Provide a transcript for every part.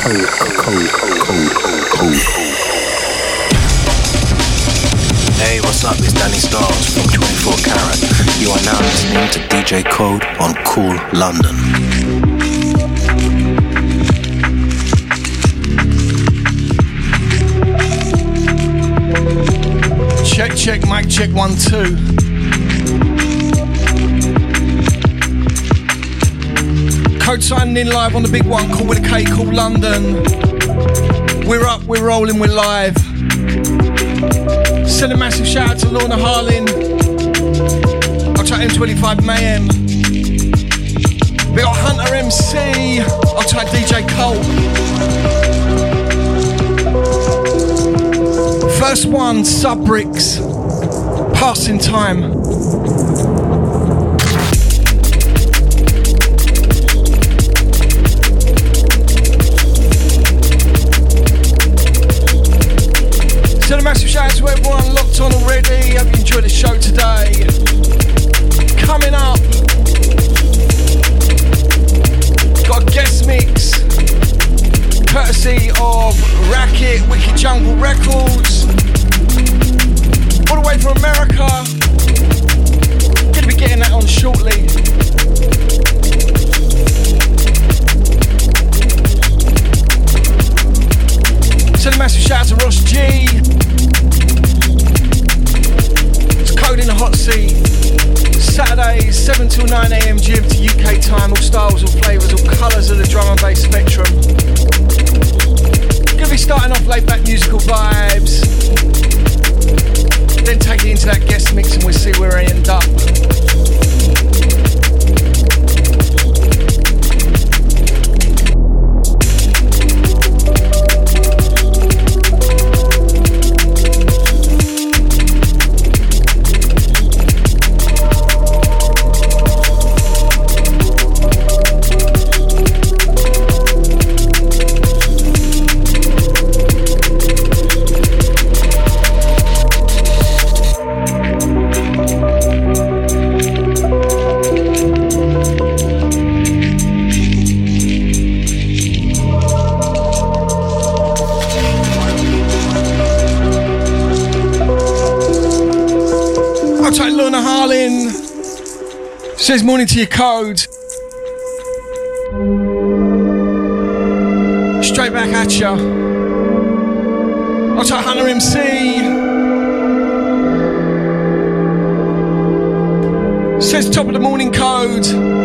Hey, what's up? It's Danny Styles from 24 Karat. You are now listening to DJ Code on Cool London. Check, mic check, 1, 2. Code signing in live on the big one, Cool with a K, Cool London. We're up, we're rolling, we're live. Send a massive shout out to Lorna Harlin. I'll try M25 Mayhem. We got Hunter MC. I'll try DJ Cole. First one, Subbricks, Passing Time. Send a massive shout out to everyone locked on already. Hope you enjoyed the show today. Coming up, got a guest mix courtesy of Racket, Wicked Jungle Records, all the way from America. Gonna be getting that on shortly. Send a massive shout out to Ross G. It's Code in the Hot Seat. Saturdays, 7 till 9 AM GMT UK time. All styles, all flavours, all colours of the drum and bass spectrum. Gonna be starting off laid back musical vibes, then take it into that guest mix and we'll see where I end up. Says morning to your Code. Straight back at ya. I'll take Hunter MC. Says top of the morning Code.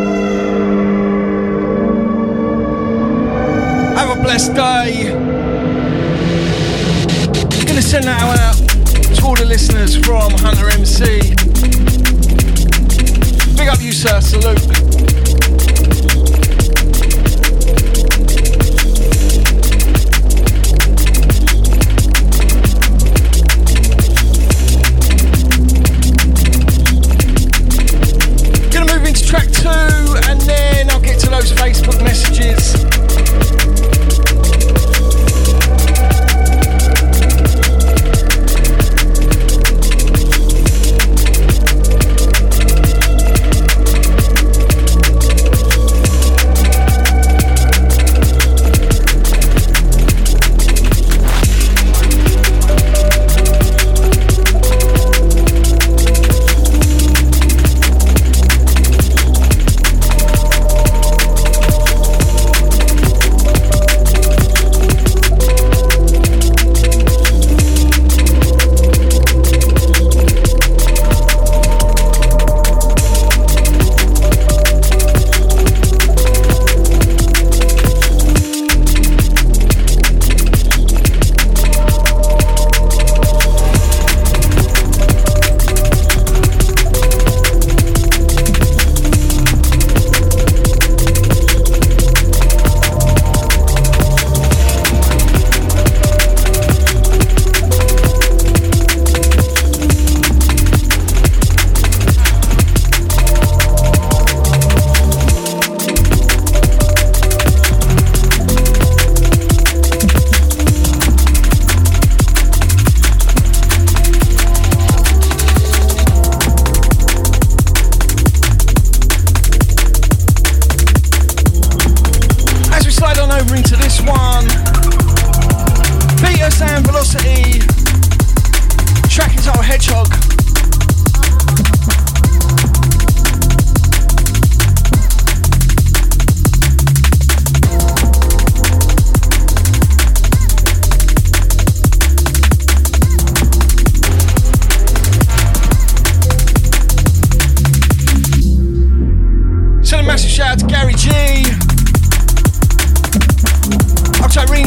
Have a blessed day. Gonna send that out to all the listeners from Hunter MC. Big up you, sir. Salute. Gonna move into track 2 and then I'll get to those Facebook messages.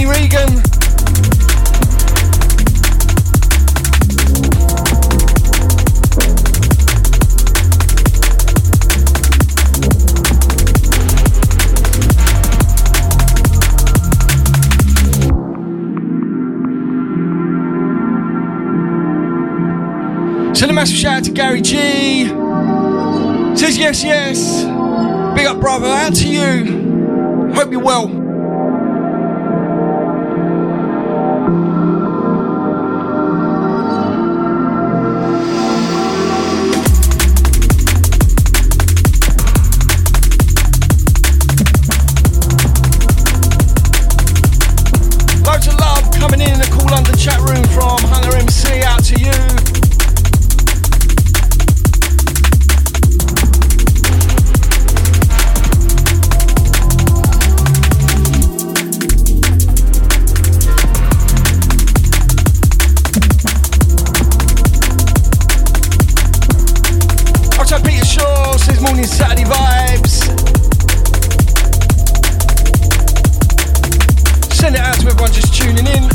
Regan. Send a massive shout out to Gary G. Says yes, yes. Big up, brother. Out to you. Hope you're well. Loads of love coming in the Cool London chat room from Hunter MC. Out to you. Saturday vibes. Send it out to everyone just tuning in.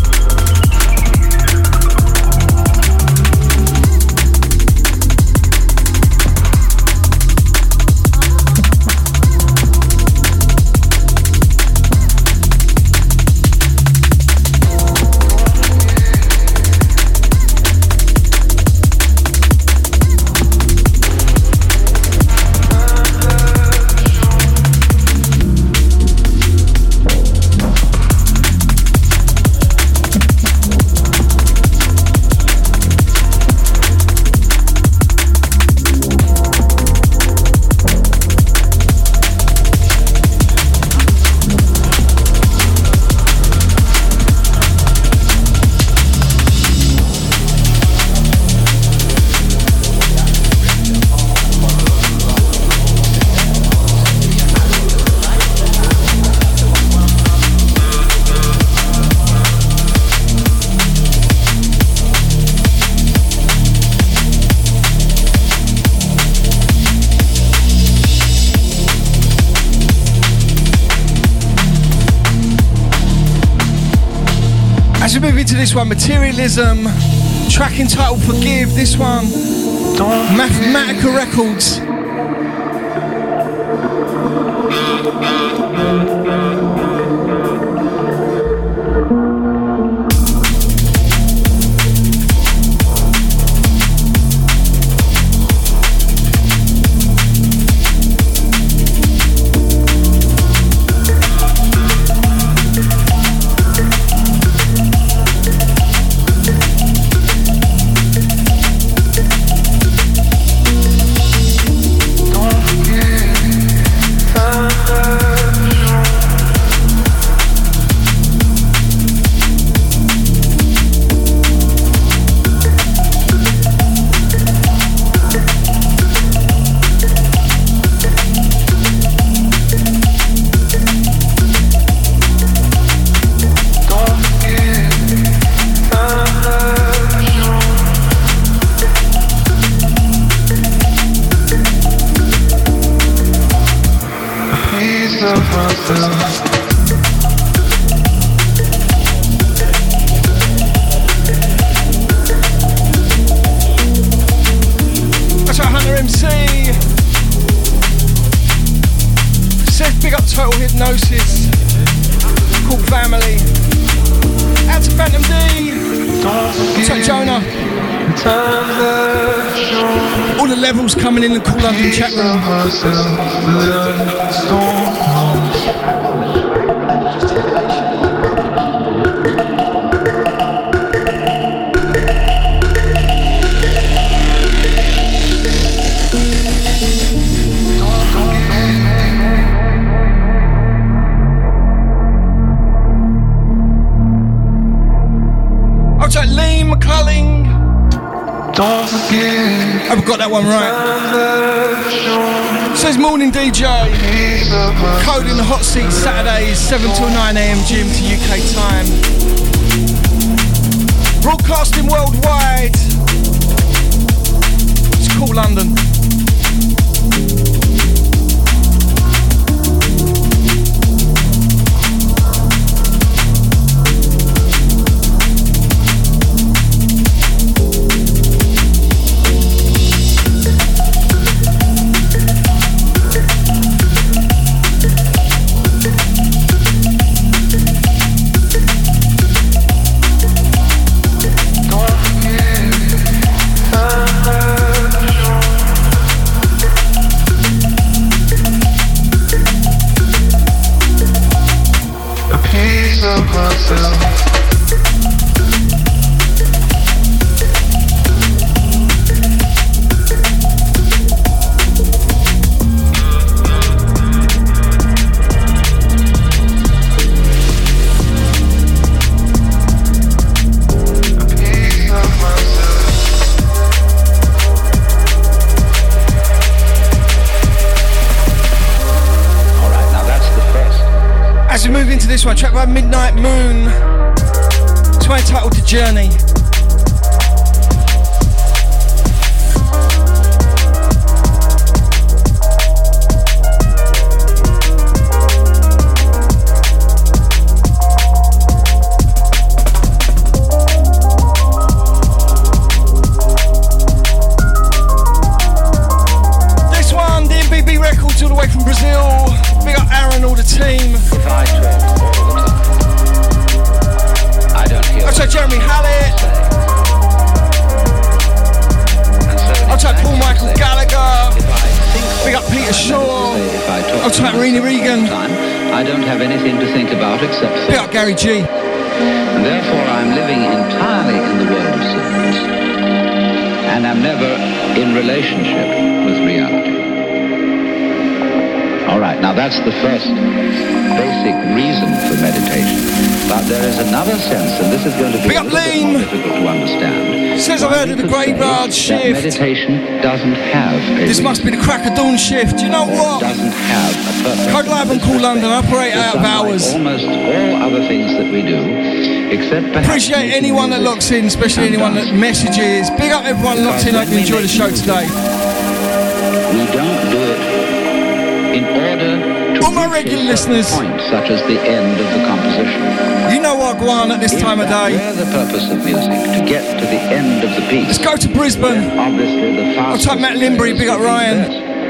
As we move into this one, Materialism, track entitled Forgive, this one, Mathematica Records. That's our Hunter MC. Says big up Total Hypnosis. Cool family. Out to Phantom D. What's up, Jonah? All the levels coming in the Cool London chat room. I'll take Lee McCulling. Don't forget. I've got that one right. Says morning DJ. Code in the hot seat Saturdays 7 till 9 AM GMT UK time. Broadcasting worldwide. It's Cool London. piece of myself. As we move into this one, track by Midnight Moon. It's one entitled The Journey. This one, the MBB Records all the way from Brazil. Big up Aaron, all the team. If I talk all the time, I don't hear. I'll try Jeremy Hallett. I'll try Paul Michael Gallagher. Big up Peter Shaw. I'll try Marina Regan. I don't have anything to think about except Big up Gary G. And therefore I'm living entirely in the world of science. And I'm never in relationship with reality. All right, now that's the first basic reason for meditation. But there is another sense, and this is going to be a little bit more difficult to understand. Says I've heard of the Graveyard Shift. Meditation doesn't have a This must be the Crack of Dawn Shift. You know what? Doesn't have a purpose. Code Lab and Cool London operate out of hours. Almost all other things that we do, except perhaps appreciate anyone that locks in, especially anyone that messages. Big up everyone locked in. Hope you enjoy the show today. We don't do it in order to all my regular listeners, point, such as the end of the composition. You know what, go on at this time of day. Where the purpose of music to get to the end of the piece. Let's go to Brisbane. Obviously, the I'll type Matt Limbury. Big up Ryan.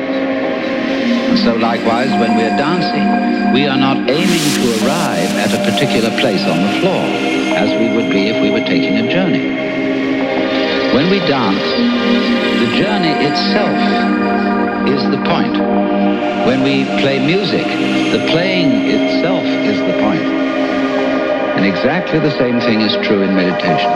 And so, likewise, when we're dancing, we are not aiming to arrive at a particular place on the floor, as we would be if we were taking a journey. When we dance, the journey itself is the point. When we play music, the playing itself is the point. And exactly the same thing is true in meditation.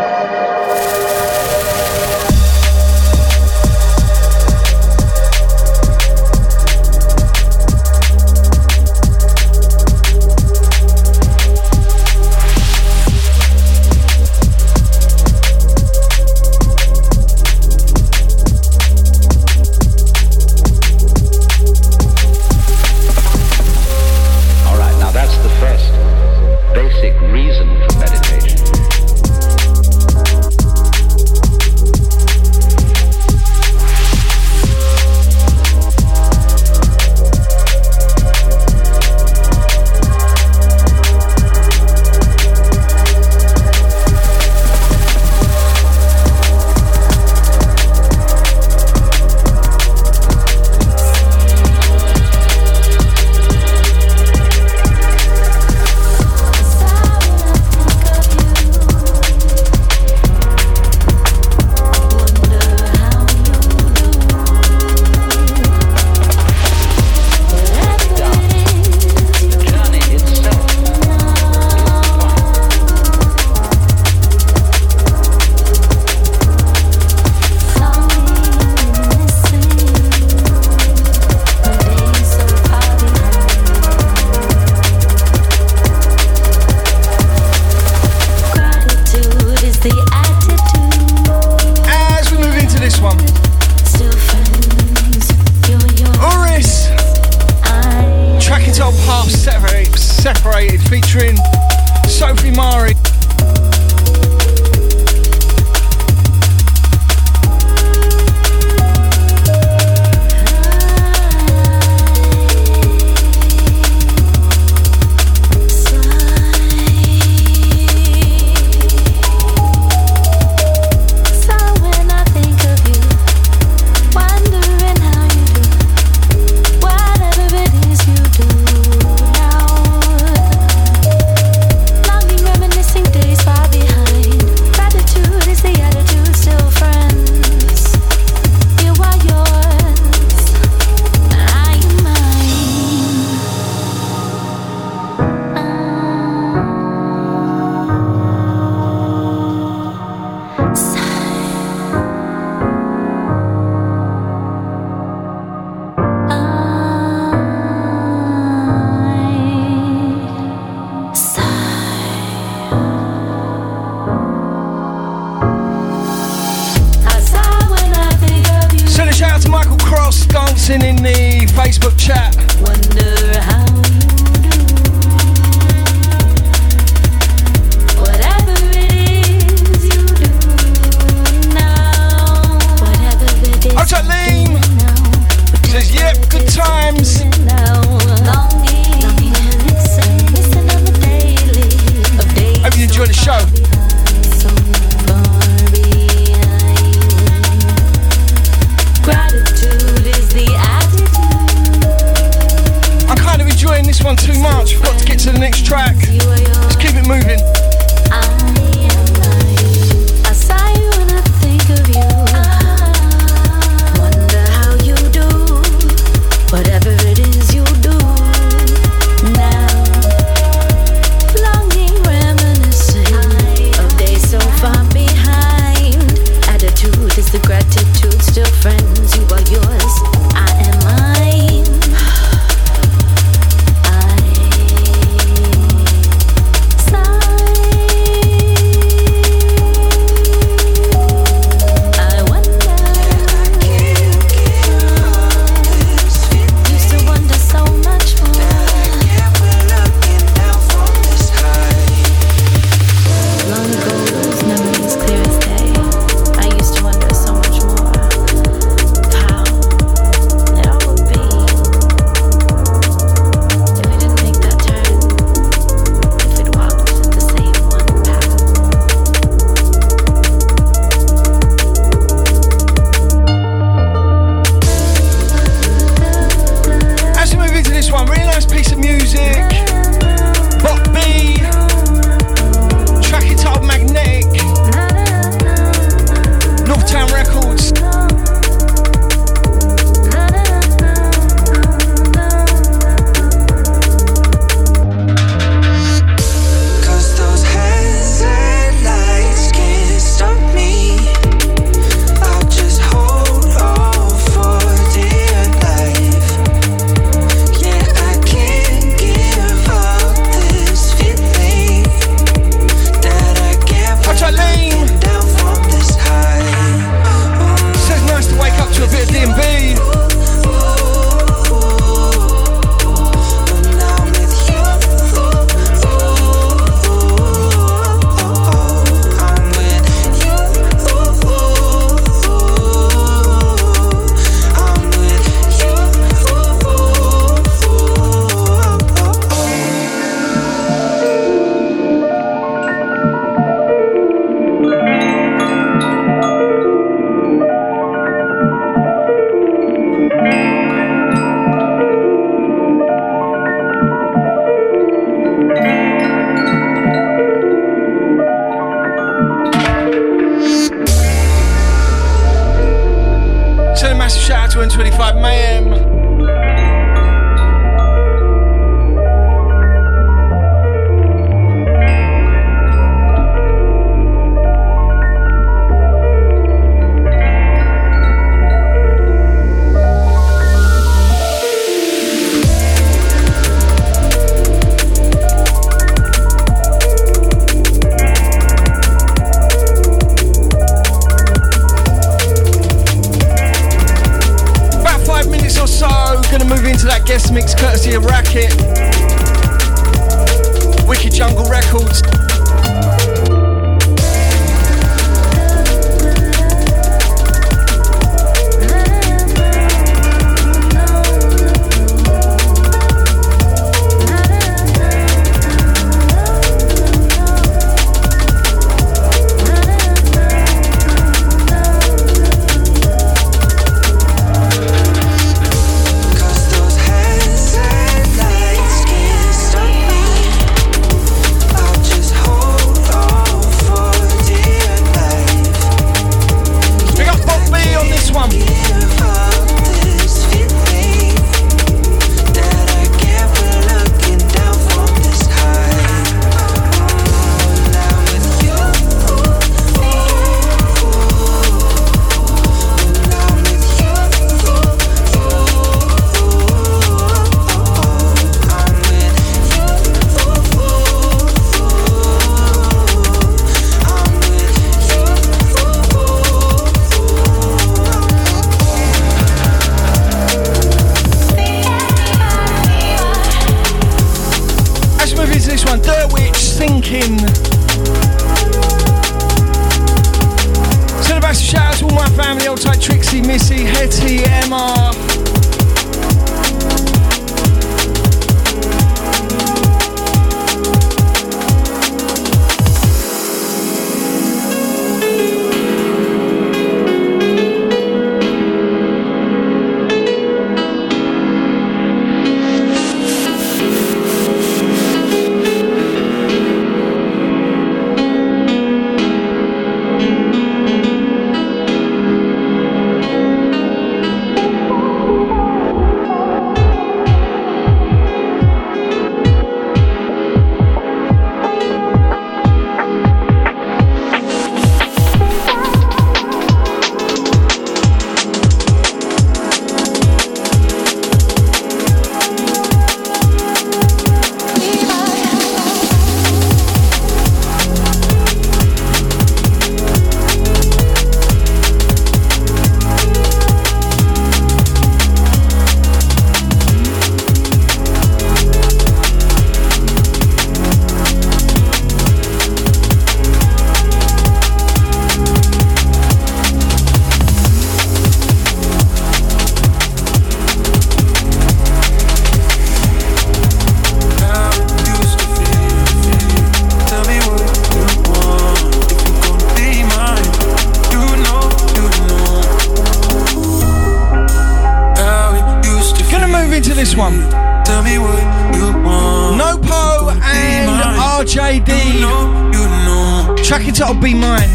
Days by Shout out to Michael Cross dancing in the Facebook chat. Wonder how you do. Whatever it is you do now. Whatever it is. Outside Liam says, yep, good times. Hope you enjoy the show. Gratitude is the attitude. I'm kind of enjoying this one too much. We've got to get to the next track. Let's keep it moving. I sigh when I think of you. Wonder how you do whatever it is you do now. Longing, reminiscing of days so far behind. Attitude is the gratitude, still friends. You are yours, I am mine. Sinking. Send a massive shout out to all my family, old tight Trixie, Missy, Hetty, Emma. Be mine.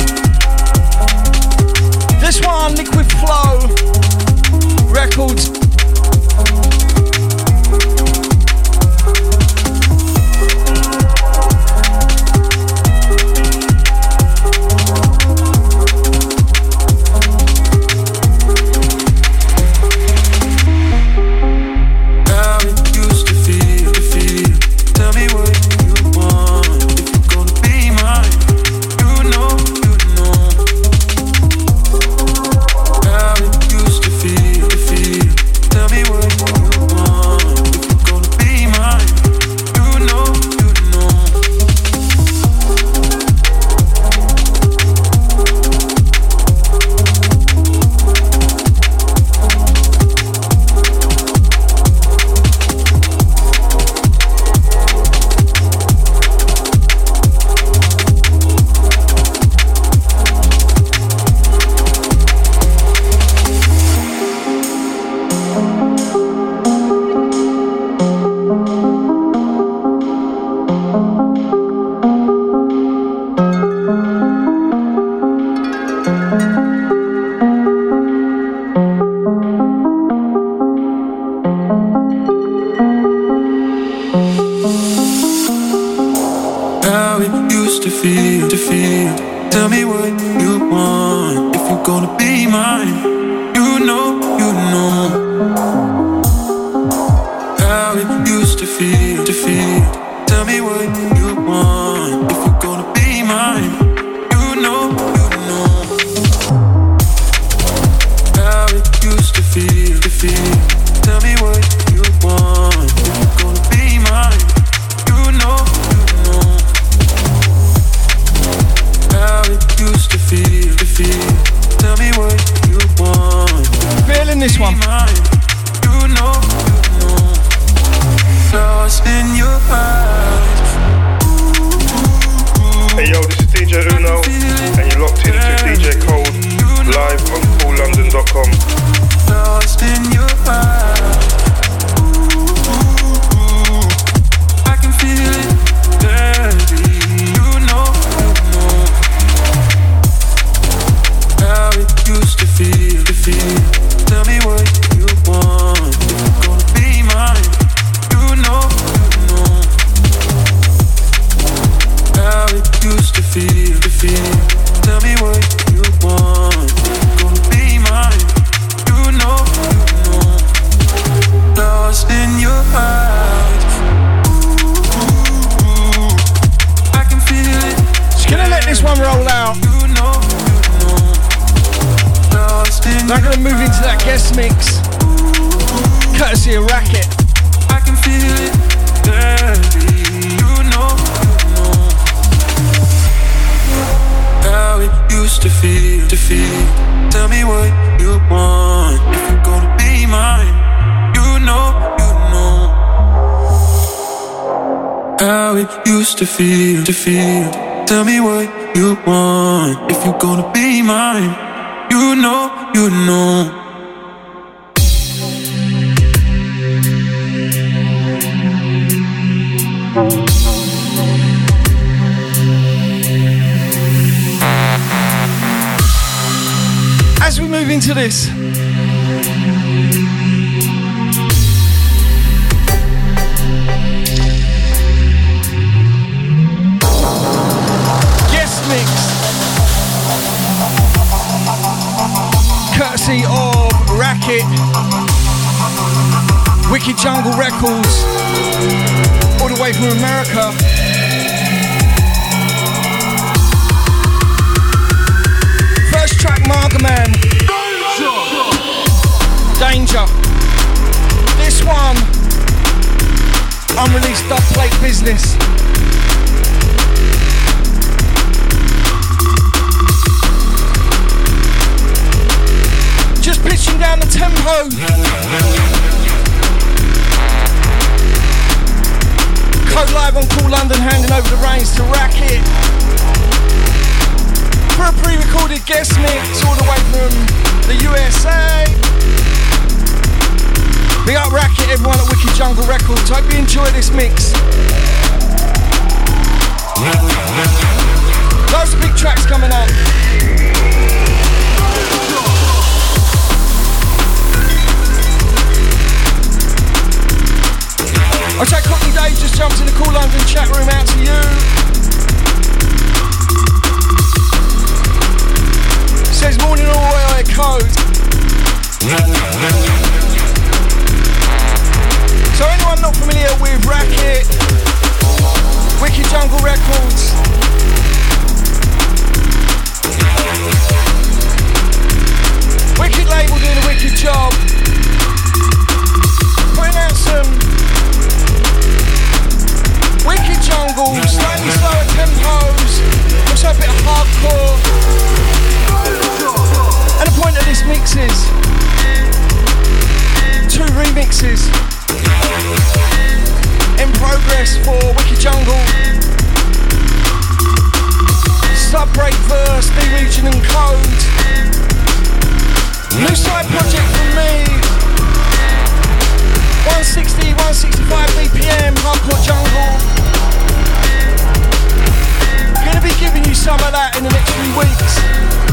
This one, Liquid Flow Records. courtesy of Racket. I can feel it, dirty, you know. it used to feel. Tell me what you want. If you're gonna be mine, you know. As we move into this, guest mix, courtesy of Racket, Wicked Jungle Records, all the way from America. First track, Margaman, Danger. This one, unreleased dubplate business. Just pitching down the tempo. Code live on Cool London, handing over the reins to Racket for a pre-recorded guest mix all the way from the USA. Big up Racket, everyone at Wicked Jungle Records. Hope you enjoy this mix. Loads of big tracks coming up. I'll check Cockney Dave just jumped in the Cool London chat room, out to you. Says morning all Code. So anyone not familiar with Racket, Wicked Jungle Records, wicked label doing a wicked job, putting out some wicked jungle, slightly slower tempos, also a bit of hardcore. And the point of this mix is 2 remixes in progress for Wicked Jungle. Subbreak Verse, D-Region and Code. New side project from me. 160, 165 BPM, hardcore jungle. Gonna be giving you some of that in the next few weeks.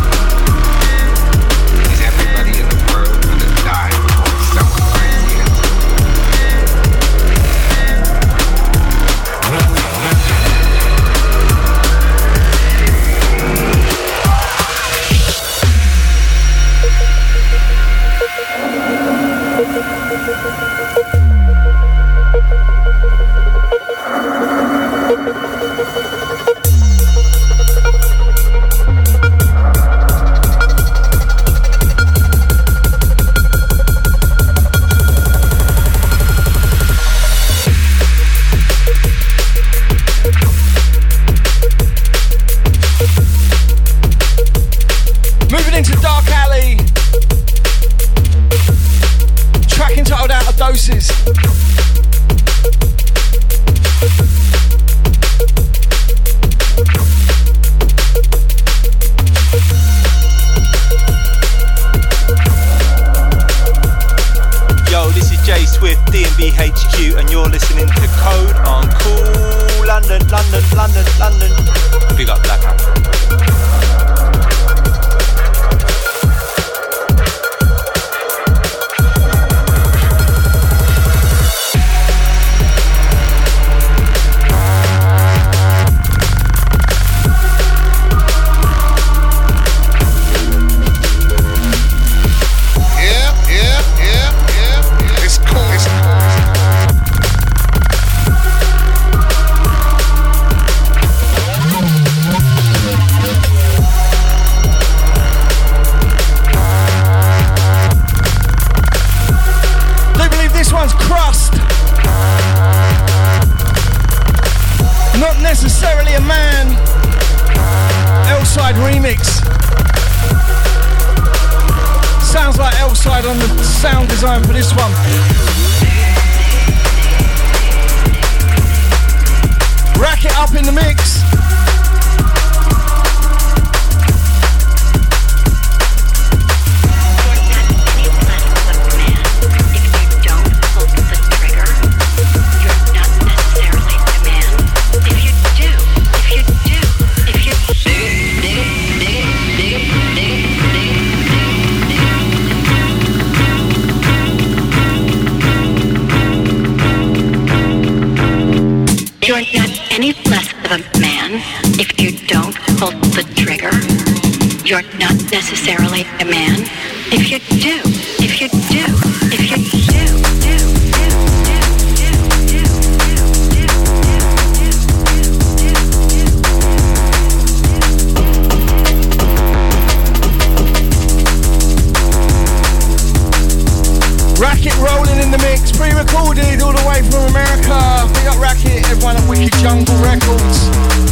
Is everybody in the world gonna die before someone finds the answer? Doses. Yo, this is Jay Swift, DNB HQ, and you're listening to Code on Cool London. Big up Black Hat. Necessarily a man. L-Side remix. Sounds like L-Side on the sound design for this one. Racket up in the mix. You're not any less of a man if you don't pull the trigger. You're not necessarily a man if you do. If you do. If you do. Racket rolling in the mix, pre-recorded all the way from America. Big up Racket, everyone at Wicked Jungle Records.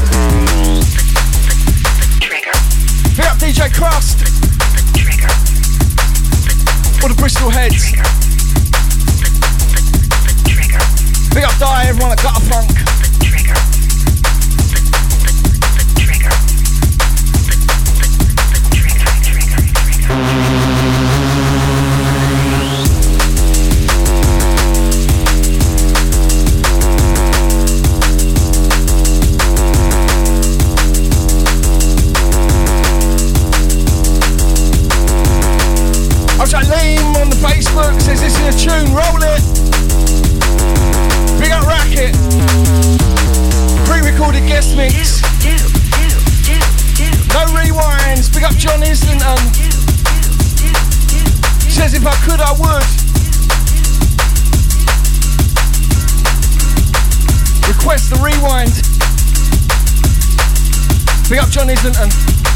Big up DJ Crust. All the Bristol Heads. Big up Die, everyone at Gutter Funk. Liam on the Facebook says this is a tune, roll it. Big up Racket. Pre-recorded guest mix. No rewinds. Big up John Islington. Says if I could I would. Request the rewind. Big up John Islington.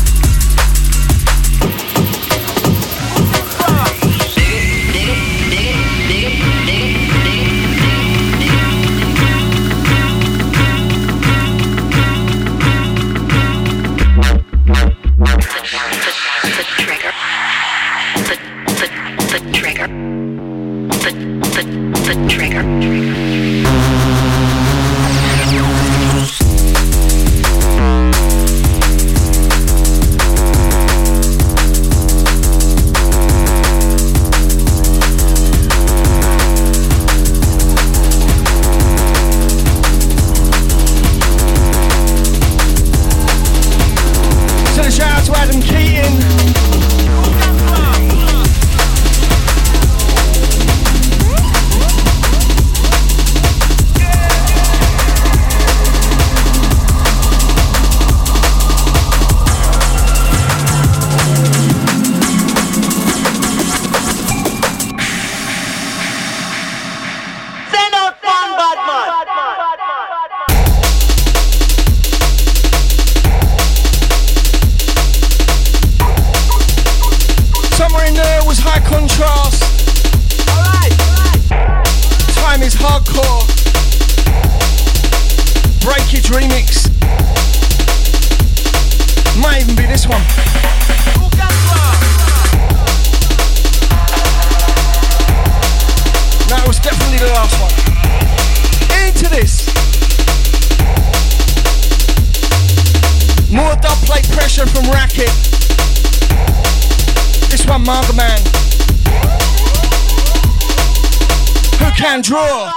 Draw.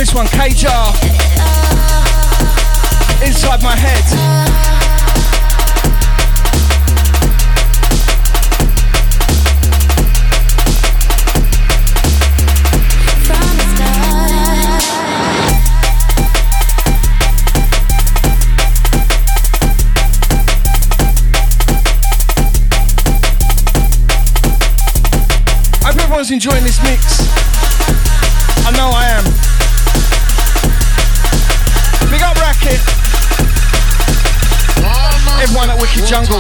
this one, KJR. Inside my head. Enjoying this mix. I know I am. Big up Racket. Everyone at Wicked Jungle.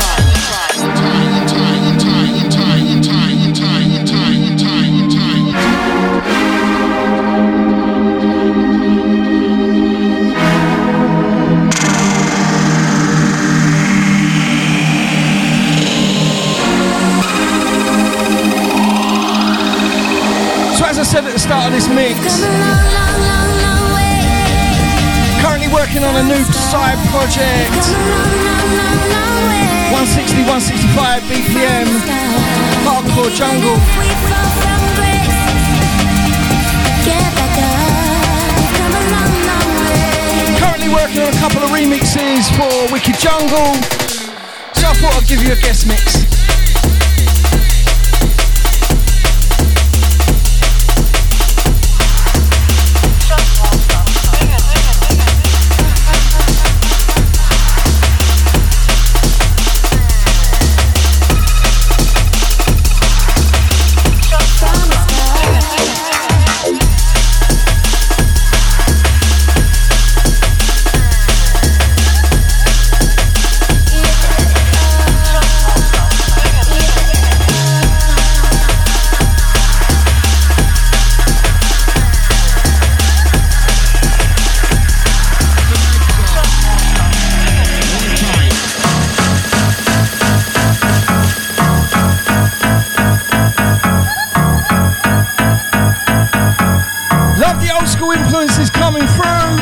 As I said at the start of this mix, currently working on a new side project, 160, 165 BPM, hardcore jungle. Currently working on a couple of remixes for Wicked Jungle, so I thought I'd give you a guest mix. Influences coming through.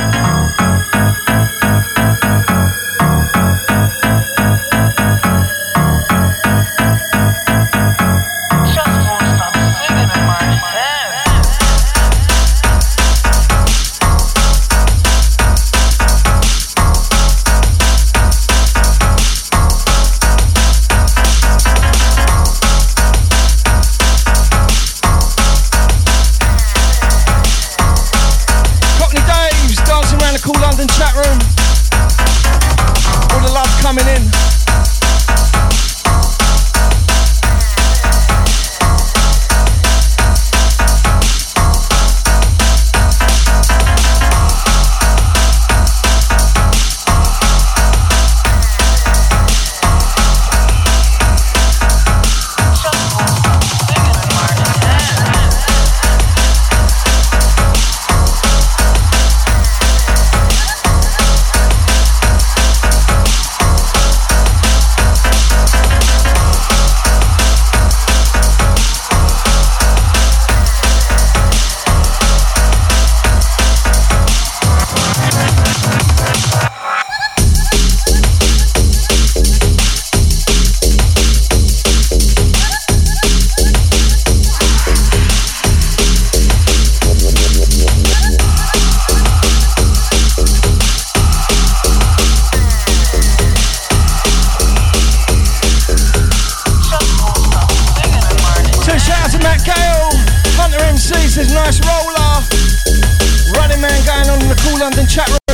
Says nice roller. Running Man going on in the Cool London chat room.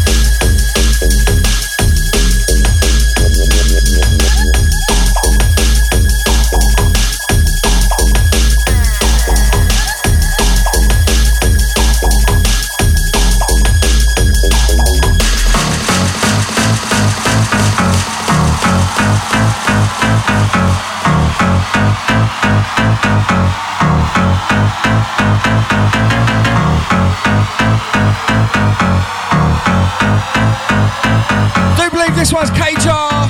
This one's KJR.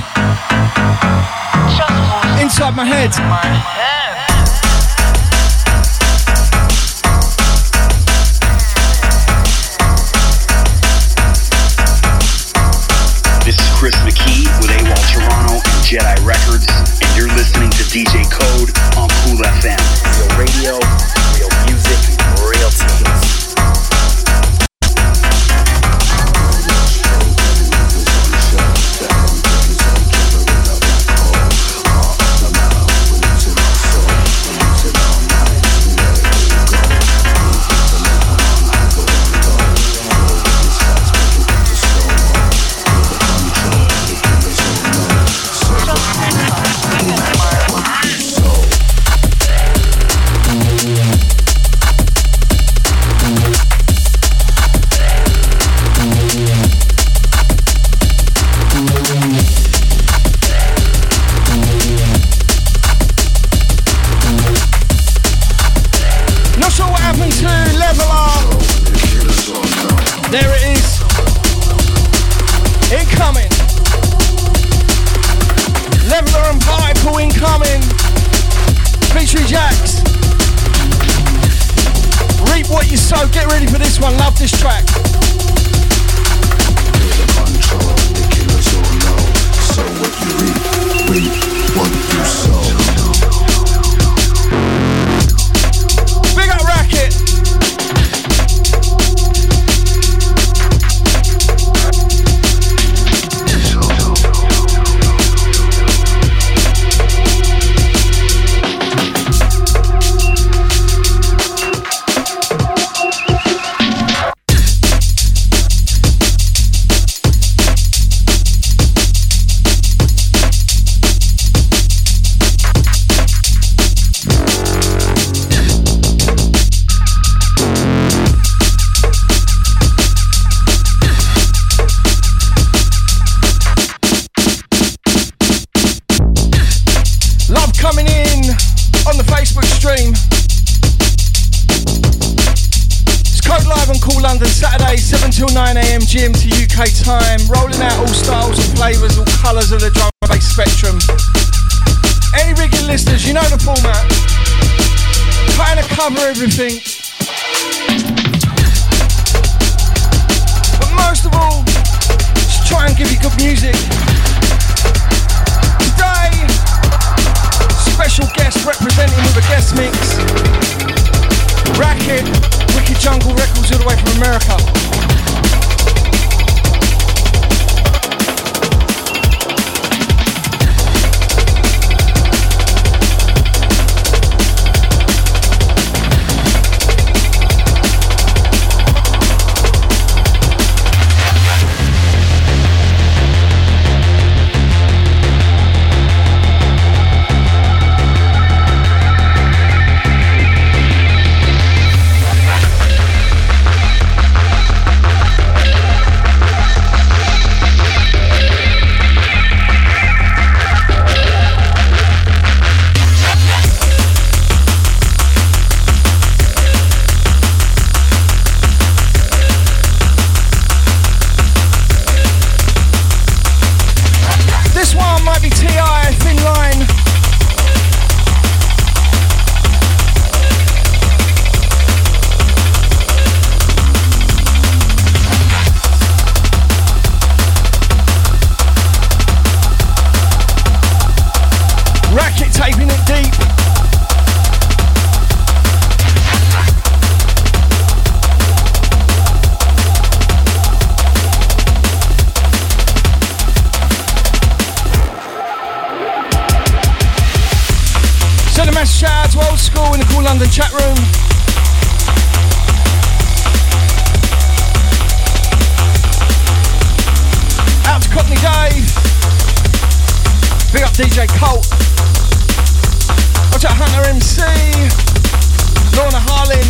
Inside my head. This is Chris McKee with AWOL Toronto and Jedi Records, and you're listening to DJ Code on Cool FM. Real radio, real music, real teams. There it is. Incoming. Leveler and Particle incoming. Featuring Jax. Reap what you sow. Get ready for this one. Love this track. Control, the killers all know. So what you reap what you sow. Big up Racket. Till 9 AM GMT UK time, rolling out all styles and flavours, all colours of the drum and bass spectrum. Any regular listeners, you know the format. Trying to cover everything. But most of all, just try and give you good music. Today, special guest representing with a guest mix. Racket, Wicked Jungle Records all the way from America. London chat room. Out to Cockney Dave. Big up DJ Colt. Out to Hunter MC. Lorna Harlin.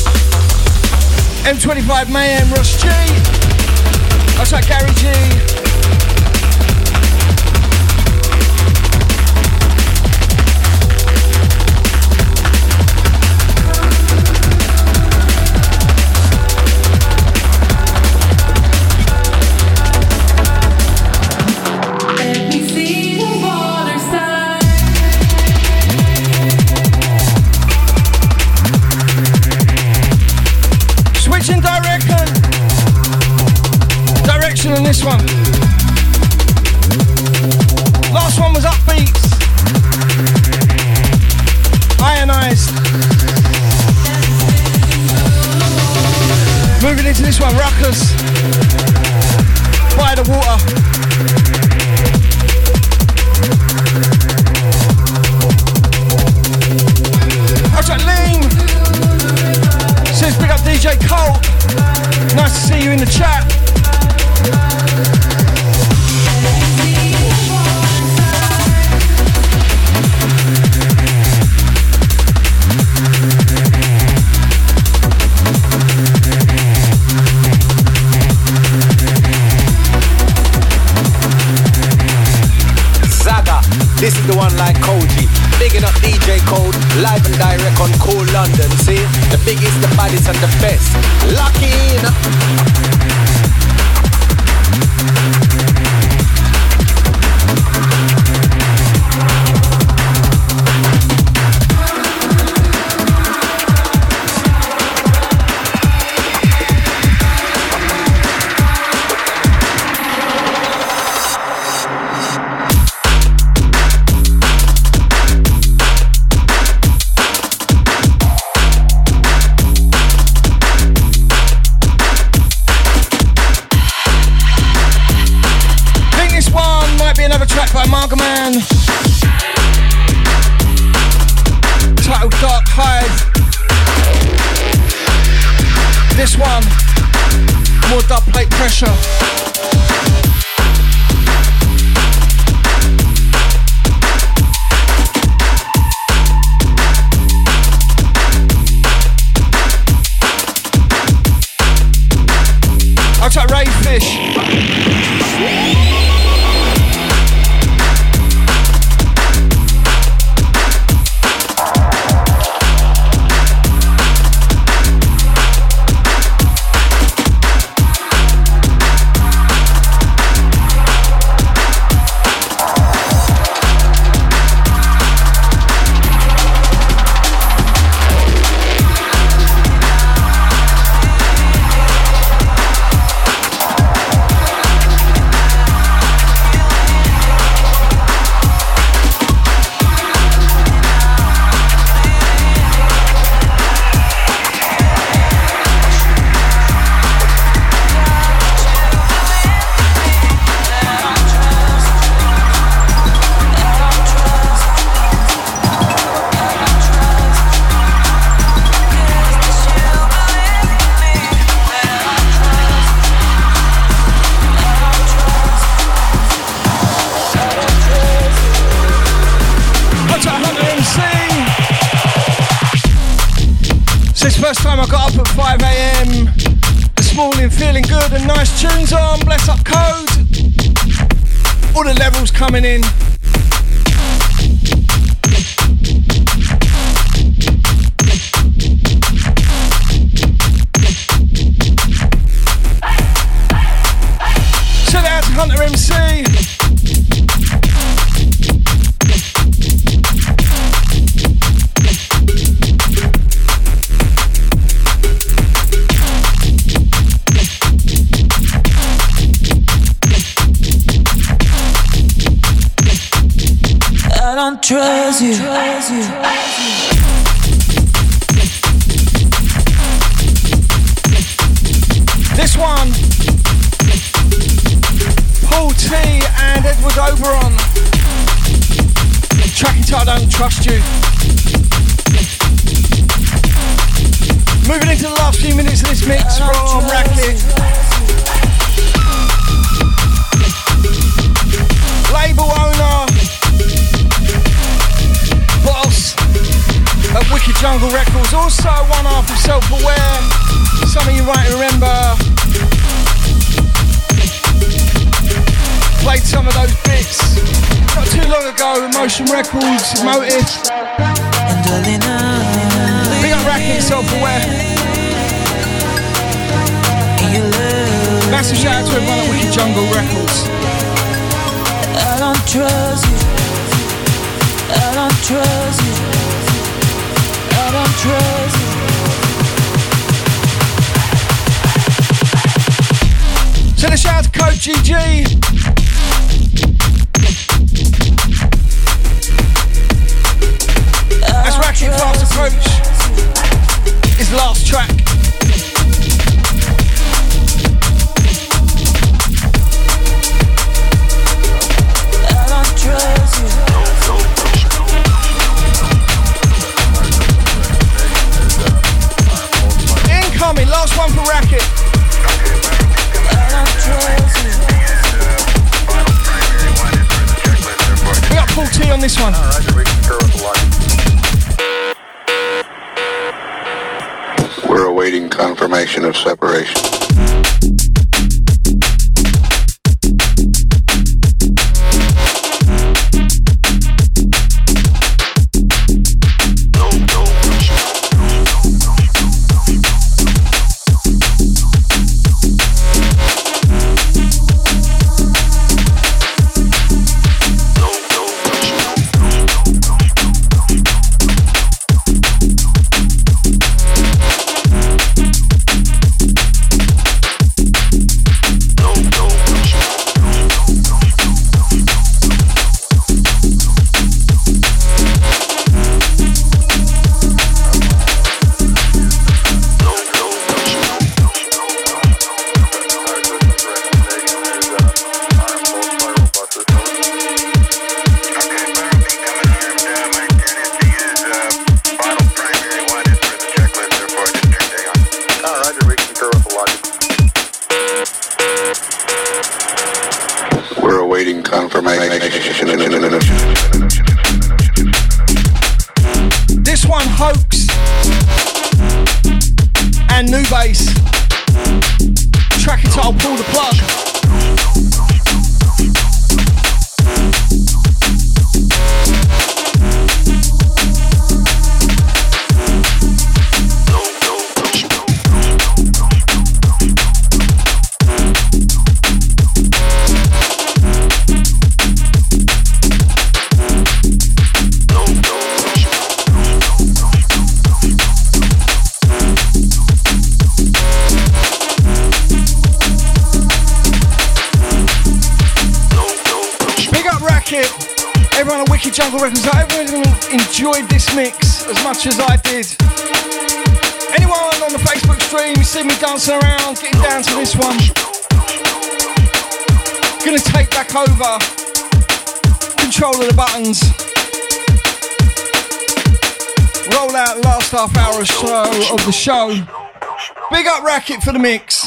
M25 Mayhem, Ross G. Out to Gary G. On this one. Last one was Upbeats. Ionized. Moving into this one, Ruckus. By the Water. How's that Lean? Says big up DJ Colt. Nice to see you in the chat. This is the one like Koji, bigging up DJ Code, live and direct on Cool London, see? The biggest, the baddest and the best. Lock in! This one, more dub plate pressure. I'll take Ray Fish. First time I got up at 5 a.m. this morning, feeling good and nice tunes on. Bless up Code. All the levels coming in. Shout out to Hunter MC. I don't trust you. This one, Paul T and Edward Oberon. Track entitled I Don't Trust You. Moving into the last few minutes of this mix from Racket. Label owner, boss at Wicked Jungle Records, also one half of Self-Aware. Some of you might remember, played some of those bits not too long ago with Motion Records, Motive. Big up Racket, Self-Aware. Massive shout out to everyone at Wicked Jungle Records. I don't trust you. I don't trust you. I don't trust you. Send a shout out to Code GG. As Racket Fast Approach, his last track. Incoming, last one for Racket. We got Paul T on this one. We're awaiting confirmation of separation. This one, Hoax and New Bass. Track it, I'll pull the plug. Everyone at Wicked Jungle Records, I hope everyone enjoyed this mix as much as I did. Anyone on the Facebook stream, you see me dancing around, getting down to this one. Gonna take back over control of the buttons. Roll out last half hour or so of the show. Big up Racket for the mix.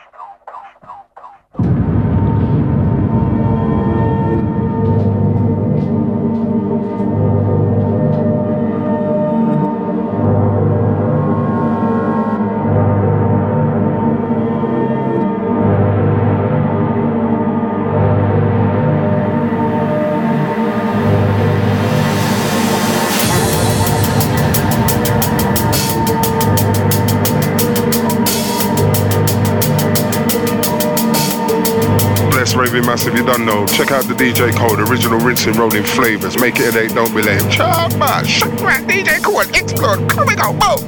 Raving Massive, you don't know. Check out the DJ Code, original rinsing rolling flavors. Make it a day, don't be lame. Chop man, shut right, DJ Code, it's good. Here we go, boom.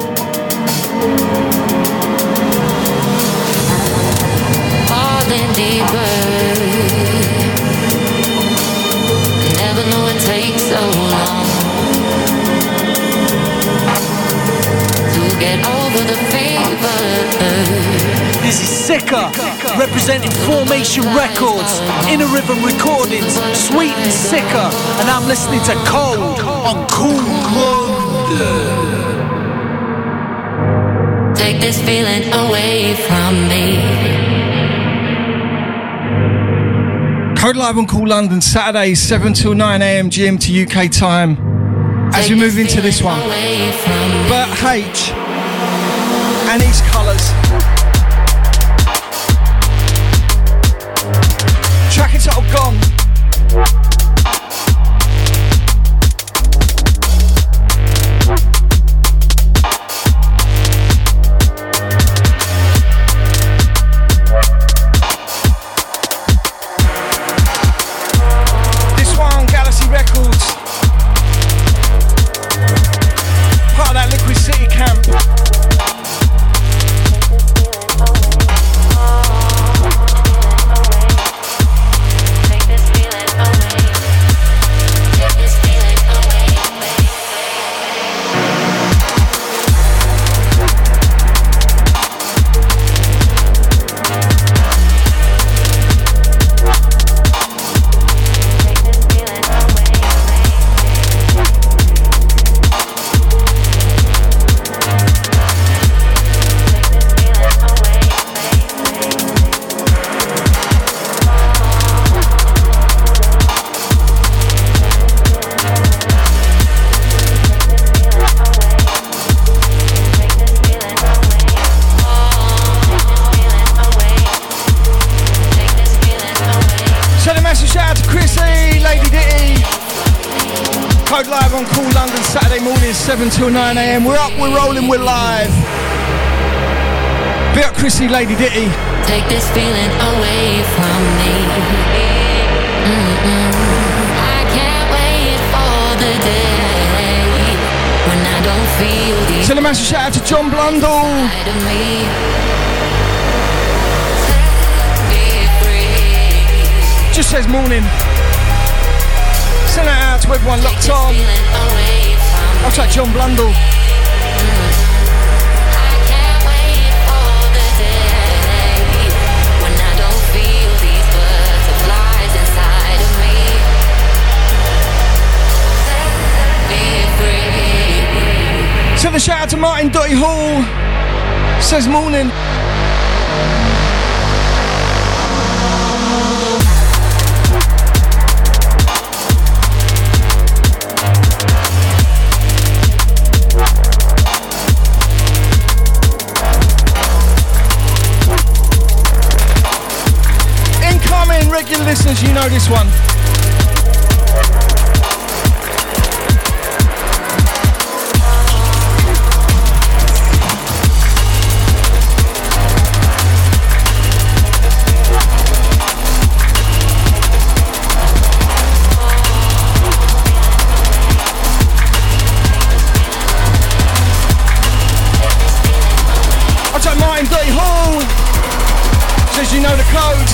Falling deeper. Never know it takes so long to get over the fever. This is Sicker, representing Formation Records, Inner Rhythm Recordings, Sweet and Sicker, and I'm listening to Cold on Cool London. Take this feeling away from me. Code Live on Cool London, Saturdays 7 till 9 a.m. GMT UK time. As we move into this one, Bert H and East Colours. Track it all gone. This one, Galaxy Records. Part of that Liquid City camp. Live on Cool London, Saturday morning, 7 till 9 a.m. We're up, we're rolling, we're live. Big up Chrissy, Lady Ditty. Take this feeling away from me. I can't wait for the day when I don't feel these. Send a massive shout out to John Blundell. Just says morning. Send that out to everyone locked on. I'll try John Blundell. I can't wait for the day when I don't feel these butterflies inside of me. Be free. Send a shout out to Martin Dotty Hall. Says morning. regular listeners, you know this one. Martin D. Hall says you know the code.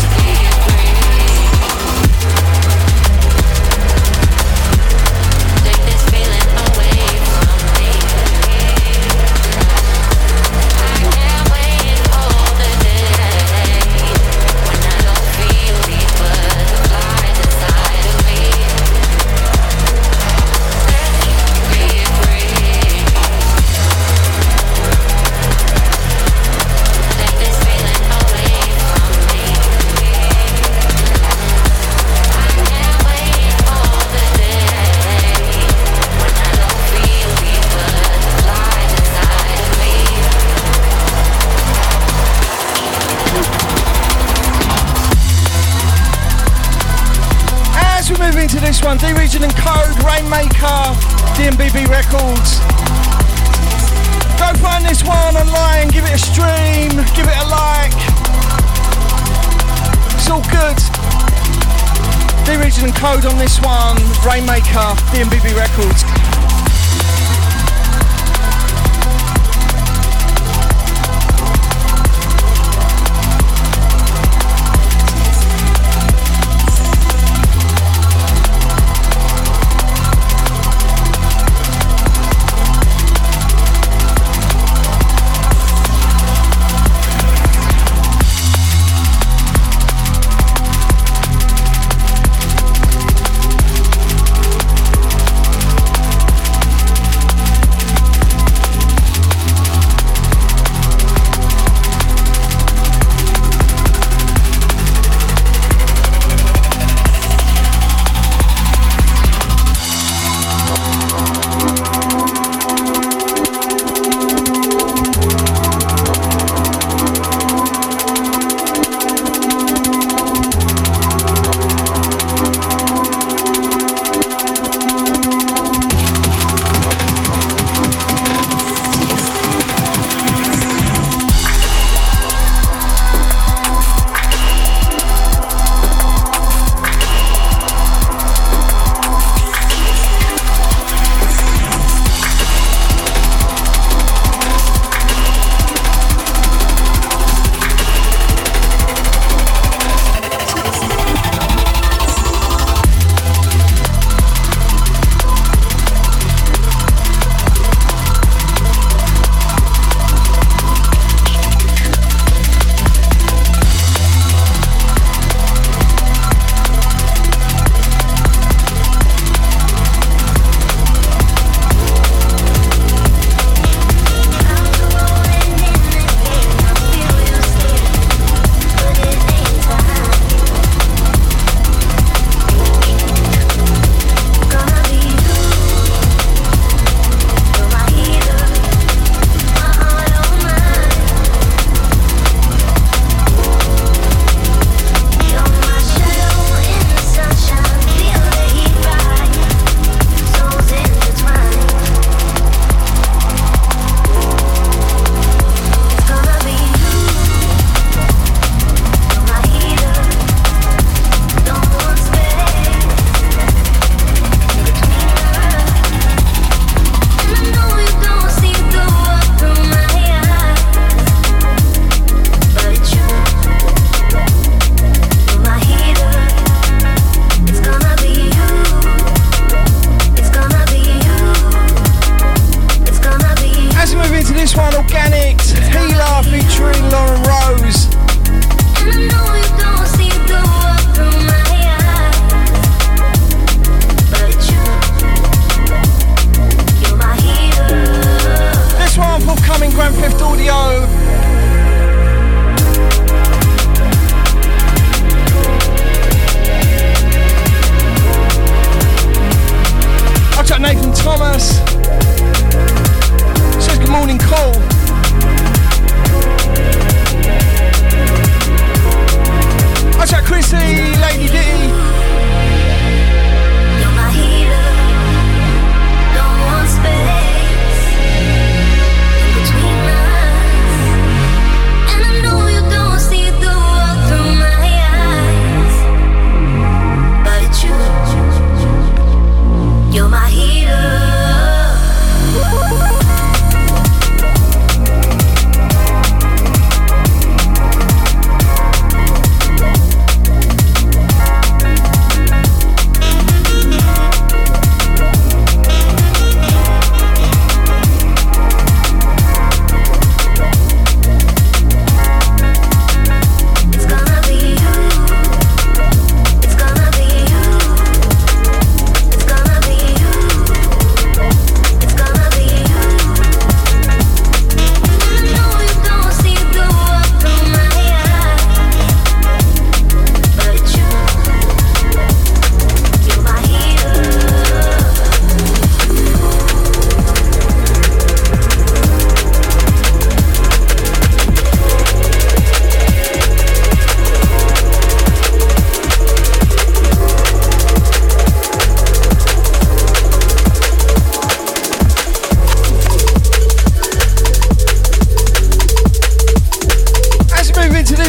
To this one, D-Region and Code, Rainmaker, DMBB Records. Go find this one online, give it a stream, give it a like. It's all good. D-Region and Code on this one, Rainmaker, DMBB Records.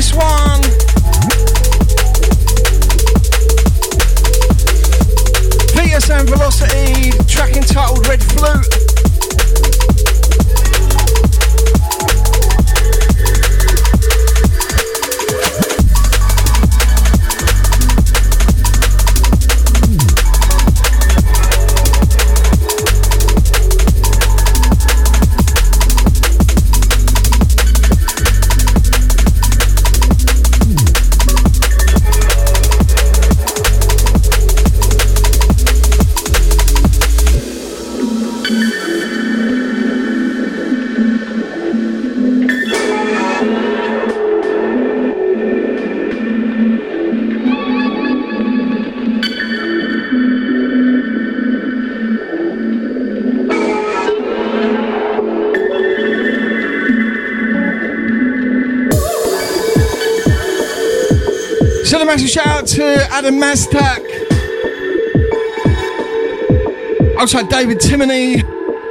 this one. Vetus and Velocity, track entitled Red Flute. Send a massive shout out to Adam Maztak, outside David Timoney.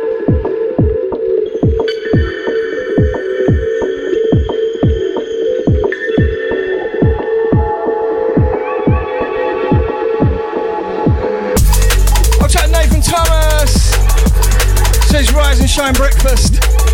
Outside Nathan Thomas, says Rise and Shine Breakfast.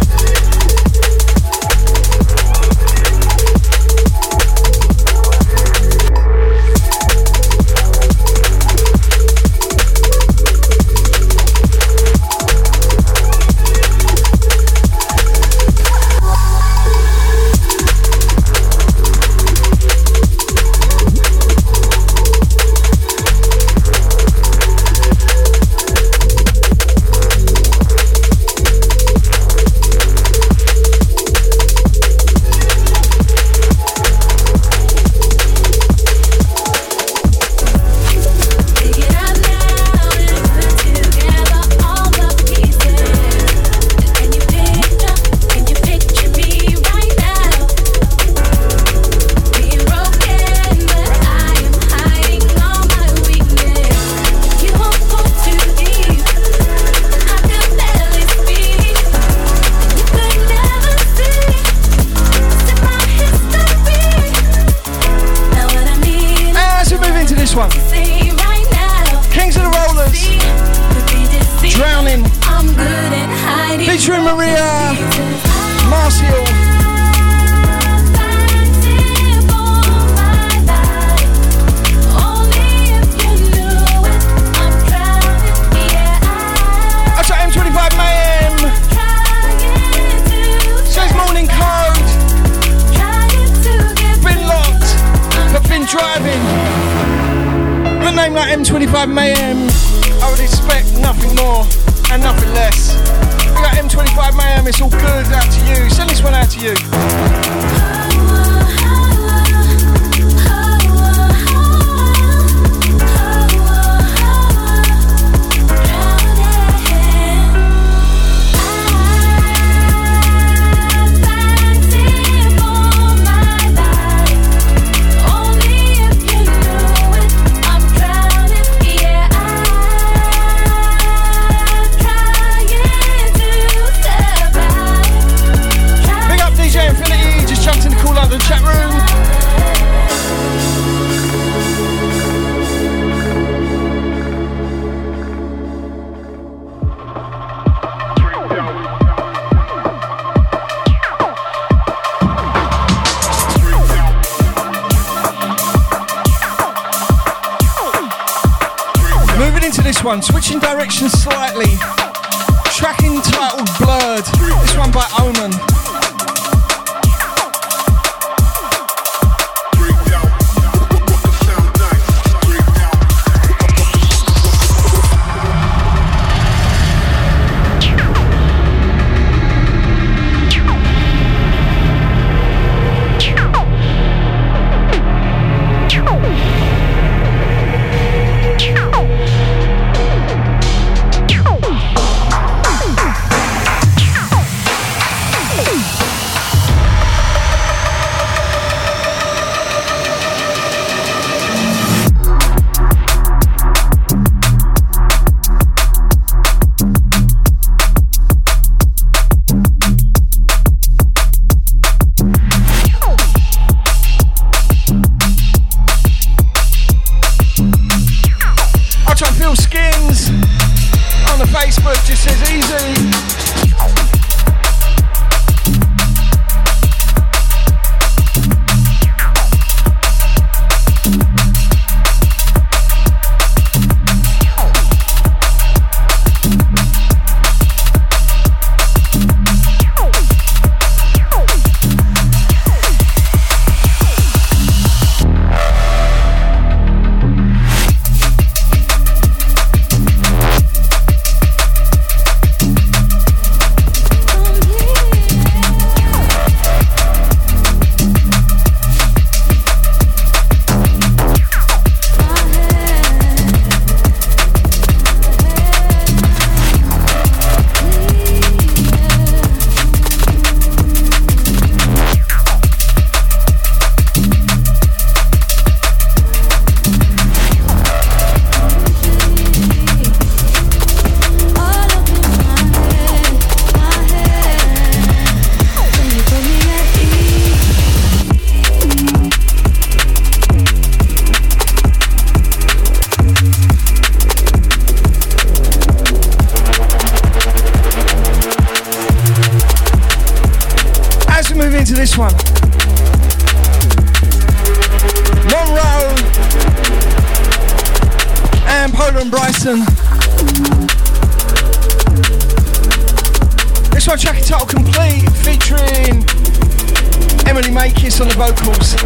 M25 Mayhem, I would expect nothing more and nothing less. We got M25 Mayhem, it's all good, out to you. Send this one out to you. Chat room. Moving into this one, switching directions slightly. Track entitled Blurred. This one by Omen. Monroe and Polar and Bryson. This one track title Complete, featuring Emily Makis on the vocals.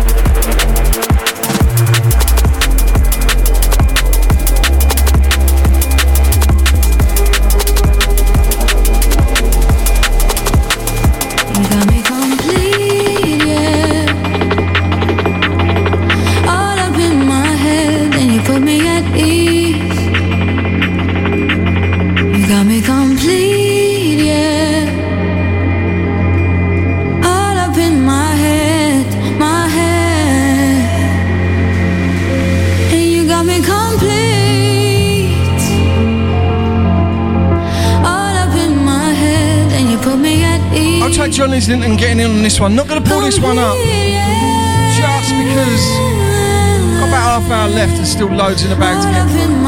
John Islington getting in on this one. Not going to pull this one up just because got about half hour left and still loads in the bag to get through.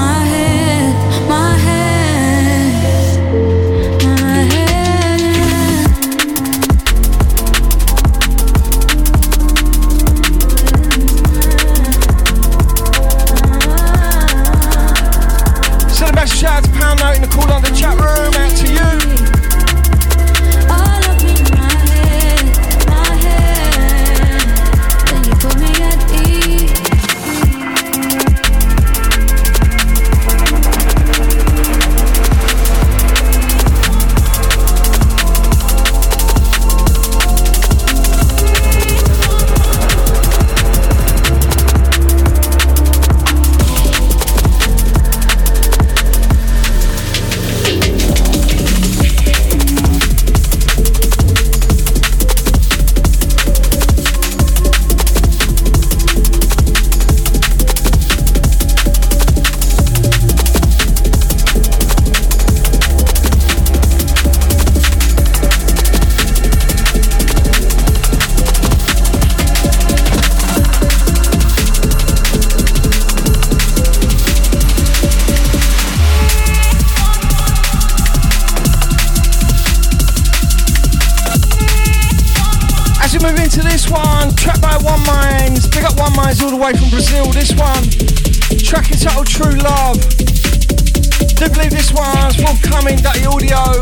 Send a massive shout out to Pound Note in the Cool London chat room. Out to you. All the way from Brazil, this one track entitled True Love. Do believe this one's forthcoming, Dirty Audio.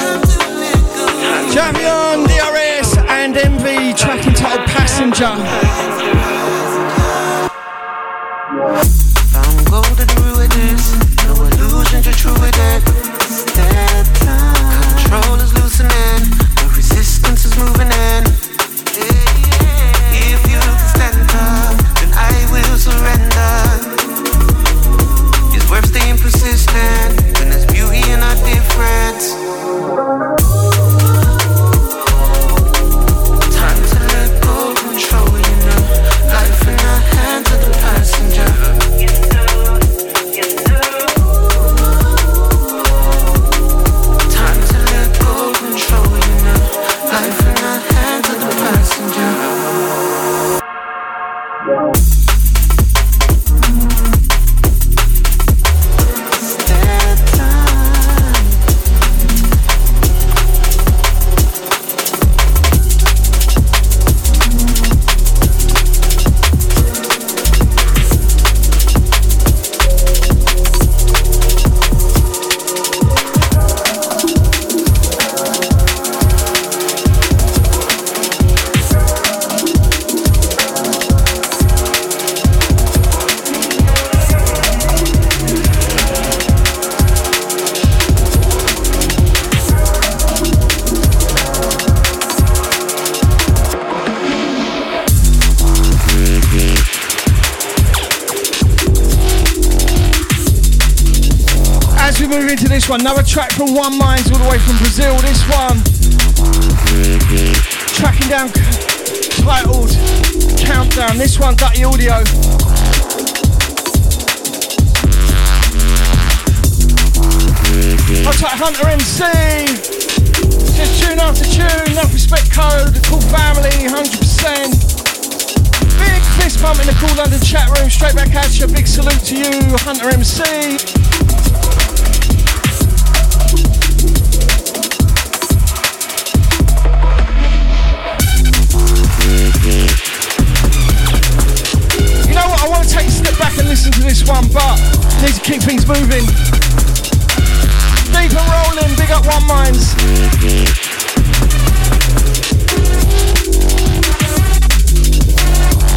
Javion, DRS and MV, track entitled Passenger. Found gold in ruins, no illusion to true it. Control is loosening, the resistance is moving in. If you can stand up, then I will surrender. It's worth staying persistent, when there's beauty in our difference. Time to let go, control, you know. Life in the hands of the passenger. Time to let go, control, you know. Life in the hands of the passenger. Into this one, another track from One Minds all the way from Brazil. This one, tracking down, titled Countdown. This one, Dirty Audio. I'll take Hunter MC. Just tune after tune, enough respect code, the cool family, 100%. Big fist bump in the Cool London chat room, straight back at you. Big salute to you, Hunter MC. Take a step back and listen to this one, but need to keep things moving. Deep and rolling, big up One Minds.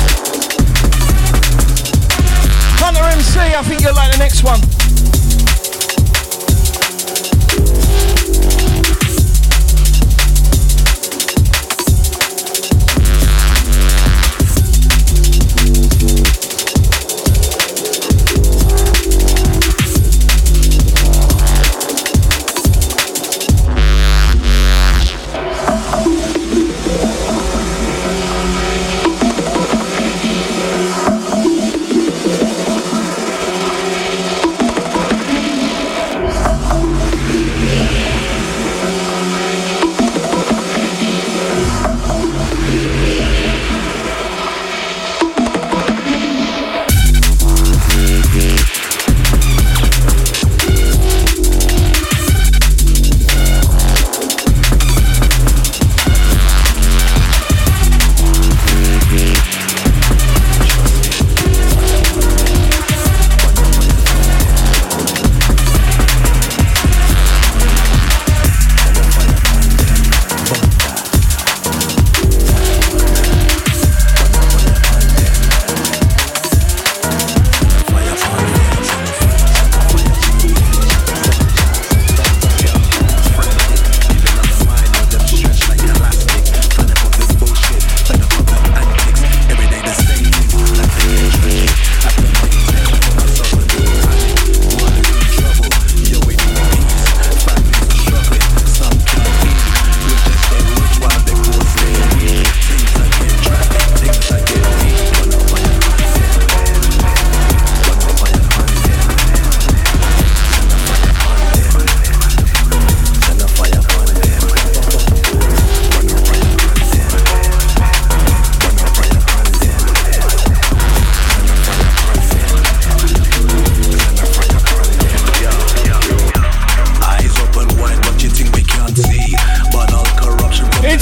Hunter MC, I think you'll like the next one.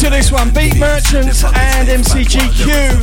to this one, Beat Merchants and MCGQ.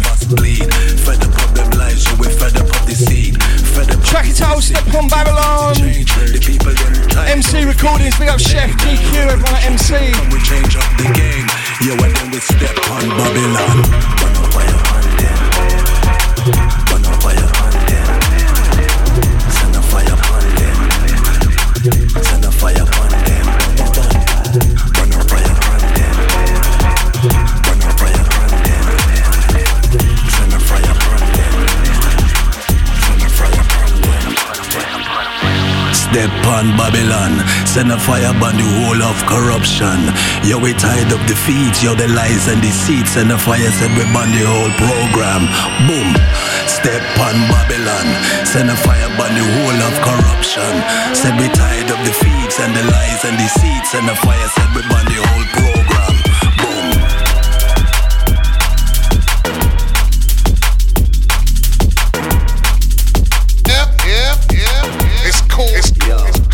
Track it out, Step on Babylon. MC Recordings, big up Chef GQ, everyone at MC. We change up the game, yeah, and then we step on Babylon. Burn up fire on them. Burn up fire on them. Send a fire on them. Send a fire on them. Burn up fire on them. Burn up fire on them. Send a fire on them. Send a fire on them. Step on Babylon, send a fire on the whole of corruption. Yo, we tied up the feet, yo, the lies and deceits, and the fire said we burn the whole program. Boom. Step on Babylon, send a fire on the whole of corruption. Said we tied up the feet and the lies and deceits, and the fire said we burn the whole program. Boom. It's cool. It's cool.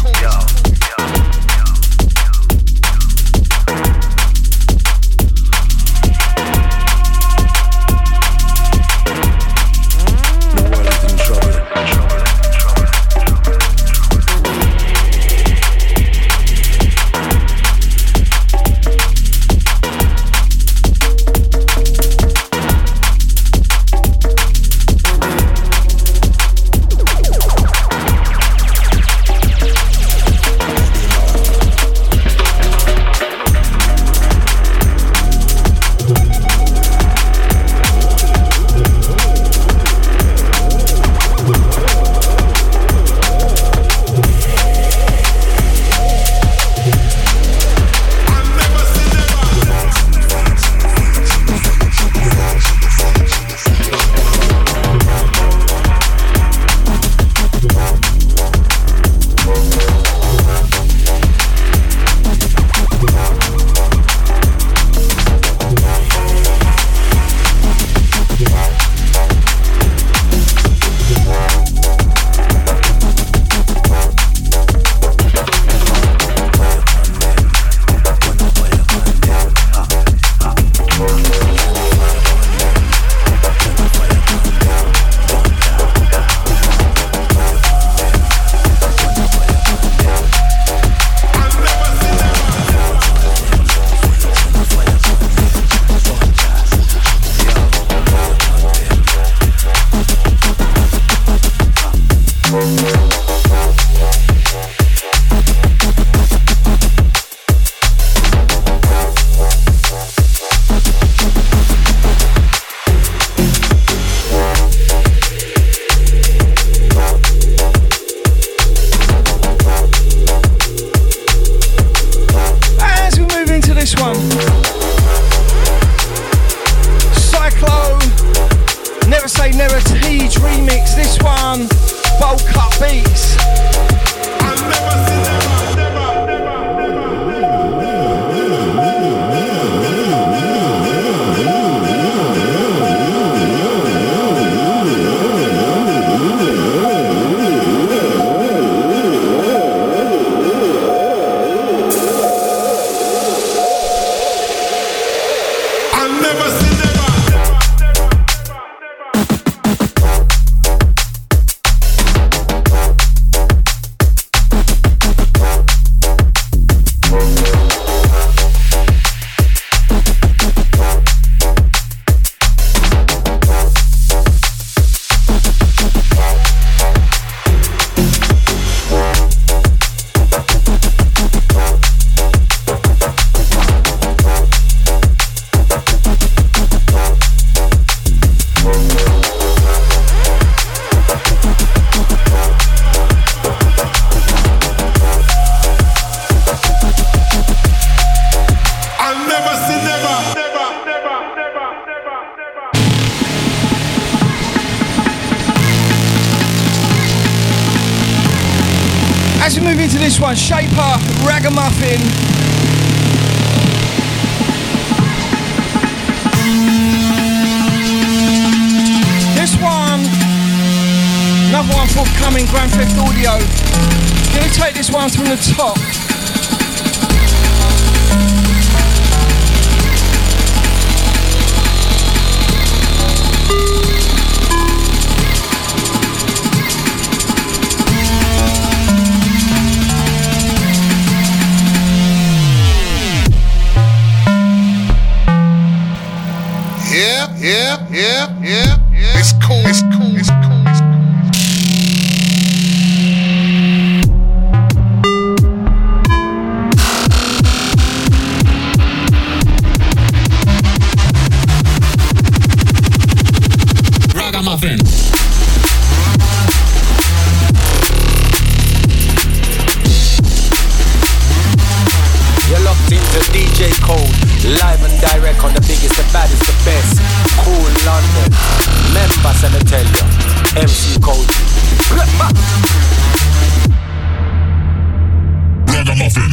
As we move into this one, Shaper, Ragamuffin. This one, another one forthcoming, Grand Theft Audio. Gonna take this one from the top. Live and direct on the biggest, the baddest, the best. Cool London. Members, and I tell you, MC Code. Ragamuffin.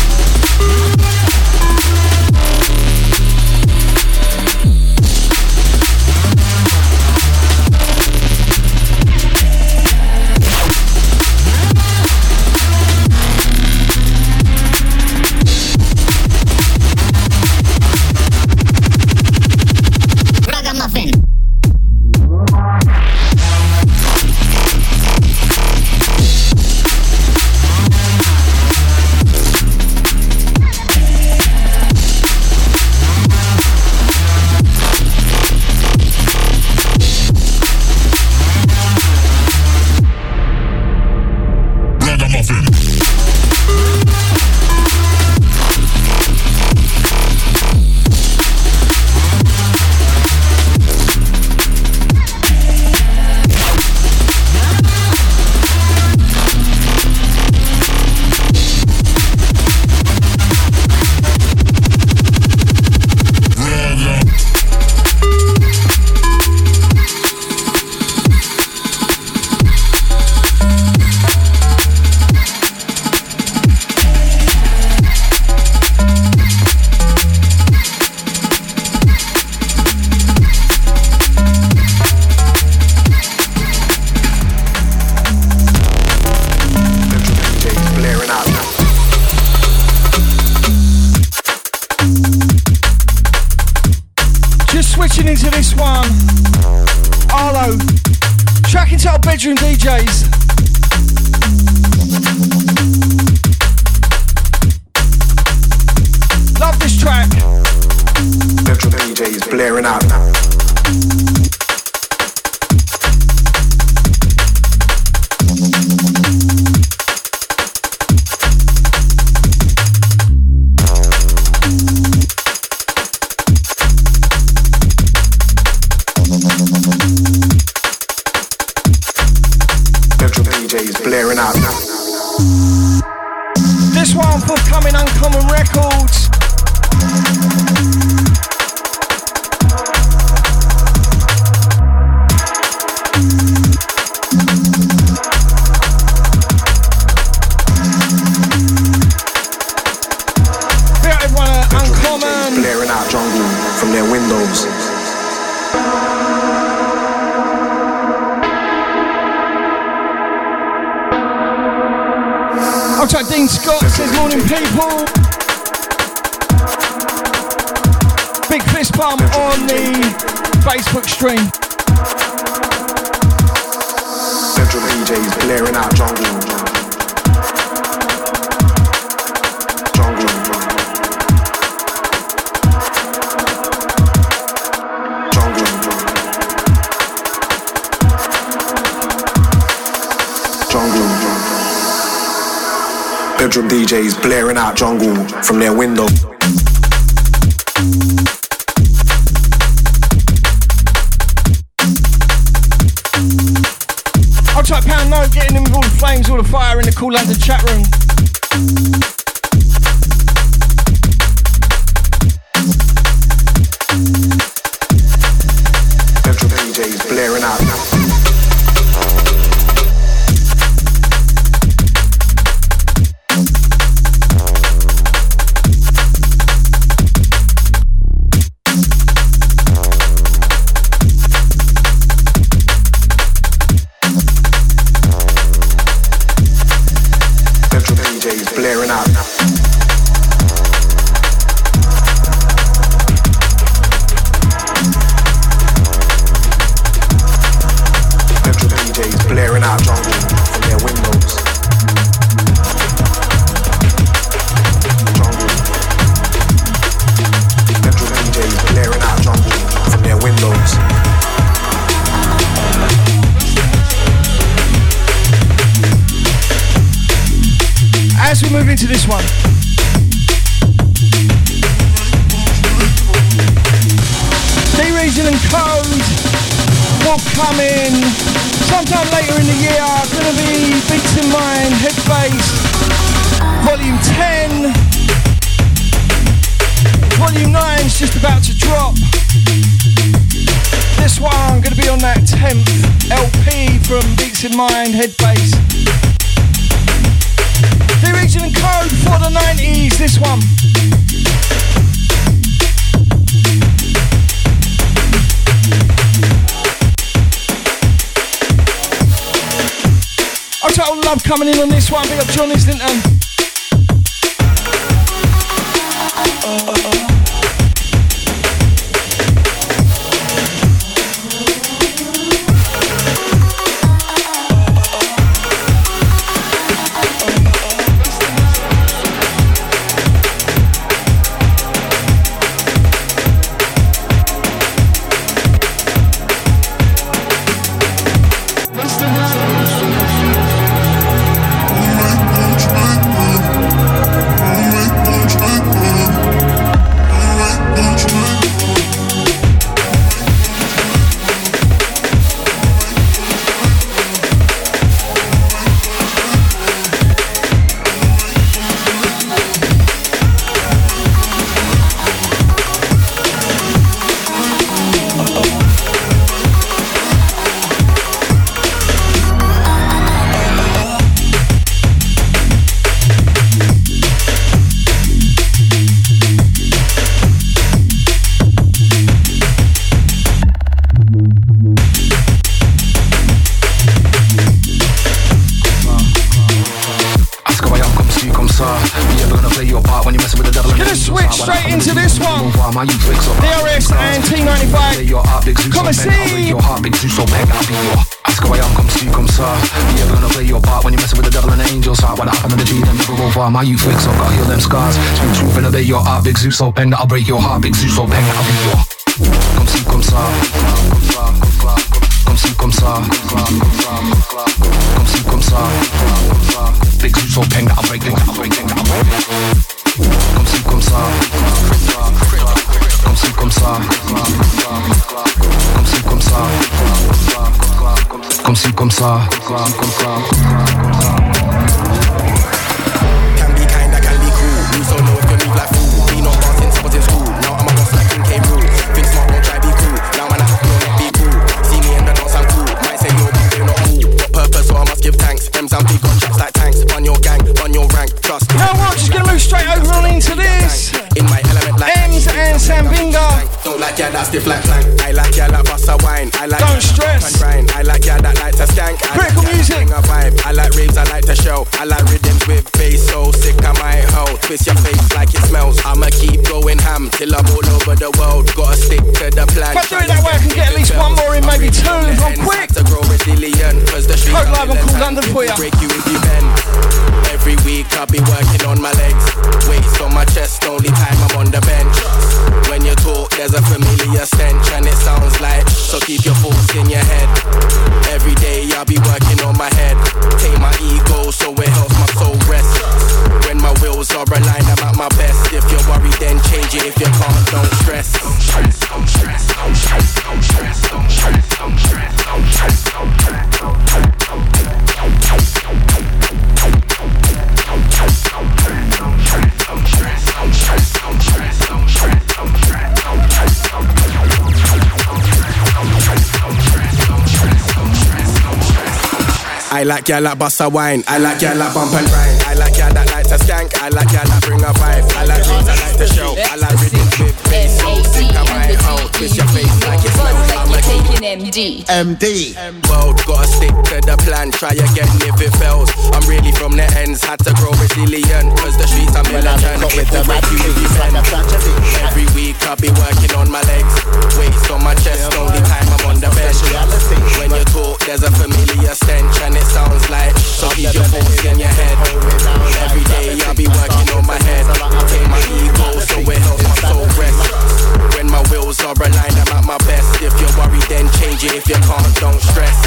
Bedroom DJs. Love this track. Bedroom DJs blaring out now. Blaring out now. This one forthcoming Uncommon Records. Big everyone at Uncommon. Blaring out jungle from their windows. Outside Dean Scott says morning people. Big fist pump on the Facebook stream. Central DJs blaring out jungle. Jungle. Jungle. Jungle. Bedroom DJs blaring out jungle from their window. I'll type pound note, getting in with all the flames, all the fire in the Cool London chat room. Bedroom DJs blaring out now. Blaring out now. Bedroom DJs blaring out jungle from their windows. Jungle. Bedroom DJs blaring out jungle from their windows. As we move into this one, D-Region and Code will come in sometime later in the year. Gonna be Beats in Mind, Head Bass, Volume 10. Volume 9's just about to drop. This one going to be on that 10th LP from Beats in Mind, Headbase. The original code for the 90s, this one. I total love coming in on this one. Big up John Islington. DRS and T95. Come and see. Ask why I'm come see, come sir. You ever gonna play your part when you're messing with the devil and the angel's heart? What happened to the tree, them never go far. My youth flicks up, got heal them scars. Speak truth and obey your heart, big Zeus, so bang that'll break your heart, big Zeus, so bang that'll be your. Come see, come sir. Come see, come sir. Come see, come sir. Big Zeus, so bang that'll break, that'll break, that'll break. Come see, come sir. Come see, come sir. Come see, come sir. Come see, come sir. Can be kind, I can be cool. You so know if you move like fool. Be not boss since I was in school. Now I'm a boss like King K. Rool. Think smart, won't try be cool. Now man, I have to be cool. See me in the dance, I'm cool. Might say you're big, you're not cool. Got purpose, so I must give thanks. M's and P got traps like tanks. On your gang, on your rank, trust. Now what? Just gonna move straight over on into this. In my element like M's and Sambinga. Don't like yeah, that stiff like plank. I like yeah, that bust a wine. I like don't stress. Grind. I like yeah, that like to skank. Critical music. A vibe. I like raves, I like to show. I like rhythms with bass, so sick I might hold. Twist your face like it smells. I'ma keep going ham till I'm all over the world. Gotta stick to the plan. If I do it that way, I can get at least one more in, maybe two. If I'm quick. To grow resilient, cause the streets Code Live on Cool London for ya. Break you if you bend. Every week I'll be working on my legs. Weights on my chest, only time I'm on the bench. When you talk, there's a familiar stench, and it sounds like, so keep your thoughts in your head. Every day I'll be working on my head. Take my ego so it helps my soul rest. When my wheels are aligned, I'm at my best. If you're worried, then change it. If you can't, don't stress. Don't stress, don't stress, don't stress, don't stress, don't stress, don't stress, don't stress, don't stress, don't stress. I like y'all that bust a wine. I like y'all that bump and grind. I like y'all that like to skank. I like y'all that bring a vibe. I like rhythms, I like to show. I like rhythms with bass. So sick I might hold. Twist your face like it's snow. I'ma taking MD. World, gotta stick to the plan. Try again if it fails. I'm really from the ends. Had to grow resilient. Cause the streets are militant. It will break you if you bend. Every week I'll be working on my legs. Weights on my chest. Only time I'm on the bench. When you talk, there's a familiar stench. And it sounds like, so keep your thoughts in your head. Every day I'll be working on my head. Take my ego so it helps my soul rest. When my wheels are aligned, I'm at my best. If you're worried, then change it. If you can't, don't stress.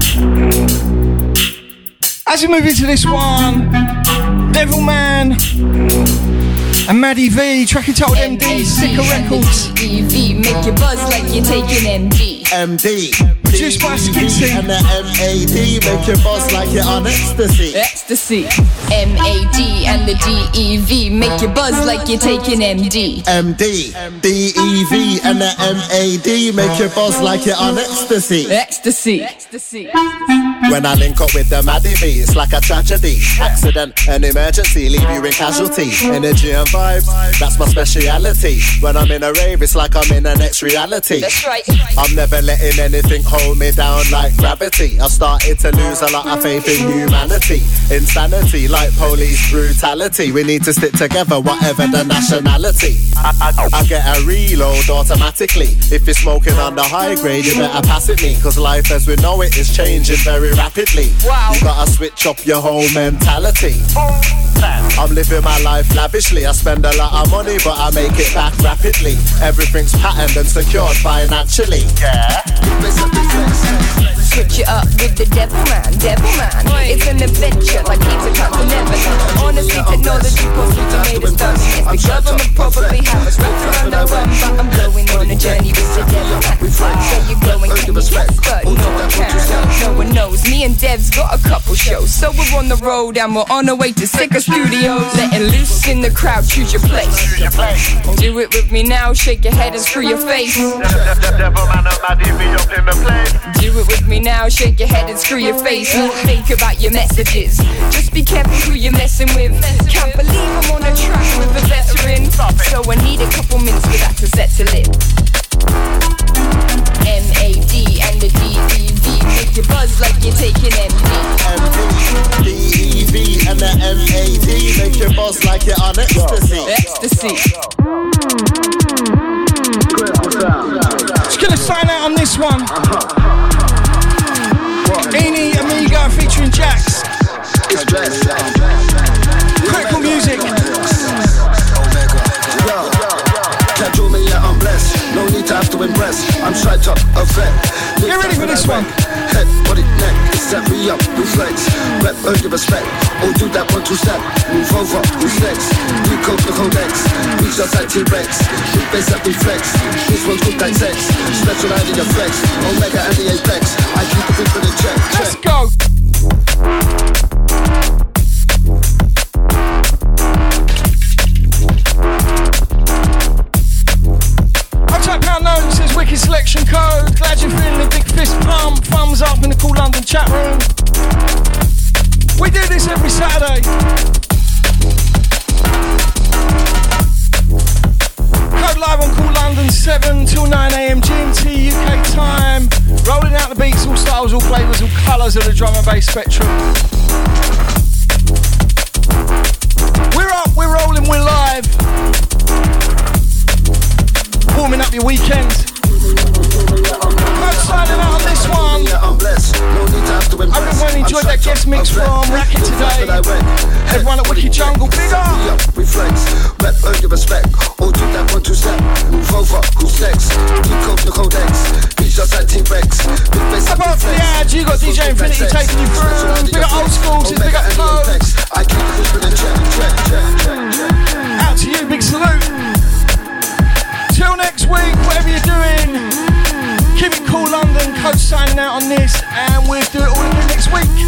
As we move into this one, Devilman and Maddie V, track entitled MD, Sicker Records. MADEV, make you buzz like you're taking MD. MD. Produced by Skitsy. And the MAD, make you buzz like you're on ecstasy. Ecstasy. MAD and the DEV, make you buzz like you're taking MD. MD. DEV and the MAD, make you buzz like you're on ecstasy. Ecstasy. Ecstasy. When I link up with the Maddie V, it's like a tragedy. Accident, an emergency, leave you in casualty. Energy and vibes, that's my speciality. When I'm in a rave, it's like I'm in the next reality. That's right. I'm never letting anything hold me down like gravity. I've started to lose a lot of faith in humanity. Insanity, like police brutality. We need to stick together, whatever the nationality. I get a reload automatically. If you're smoking on the high grade, you better pass it me. Cause life as we know it is changing very rapidly. Wow. You gotta switch up your whole mentality. I'm living my life lavishly. I spend a lot of money, but I make it back rapidly. Everything's patterned and secured financially. Yeah. Switch it up with the Devilman. It's an adventure like Peter Pan to Neverland. Honestly, technology possibly made us done. Yes, the government probably have us wrapped around the run, but I'm going on a journey with the Devilman. Where you going? Can you guess? But no one can. No one knows. Me and Dev's got a couple shows, so we're on the road and we're on our way to Sicker Studios. Letting loose in the crowd, choose your place. Do it with me now, shake your head and screw your face. Devilman and Maddie V up in the place. Do it with me now, shake your head and screw your face. Think about your messages, just be careful who you're messing with. Can't believe I'm on a track with a veteran, so I need a couple minutes for that to settle it. MAD and the DEV, make you buzz like you're taking MD. DEV and the MAD, make you buzz like you're on ecstasy. Ecstasy. Just gonna sign out on this one. Eni Amiga featuring Jax. Critical music. Can't do me, yeah, I'm blessed. No need to have to impress. I'm striped up, a vet. Get ready for this one. Head, body, neck, set me up, reflex. Rep, earn your respect. Oh, do that 1-2 step. Move over, reflex. We code the codex. We just like T-Rex. We base that reflex. This one's good like sex. Special ID flex. Omega and the apex. I keep the people in check. Let's go. Wicked selection code. Glad you're feeling a big fist pump. Thumbs up in the Cool London chat room. We do this every Saturday. Code live on Cool London 7 till 9 AM GMT UK time. Rolling out the beats, all styles, all flavours, all colours of the drum and bass spectrum. We're up, we're rolling, we're live. Warming up your weekend. I'm signing out on this one. I hope everyone enjoyed that guest mix from Racket today. Everyone at Wicked Jungle, big up. Reflex, rep, earn your respect. Or do that 1-2 step. Move over, who's next? We code the codex. Beach just like T-Rex. Apart from the ads, you got DJ Infinity taking you through. Big up Old Schools, it's big up Code. I keep the people in check. Out to you, big salute. Till next week, whatever you're doing, keep it Cool London. Code signing out on this, and we'll do it all again next week.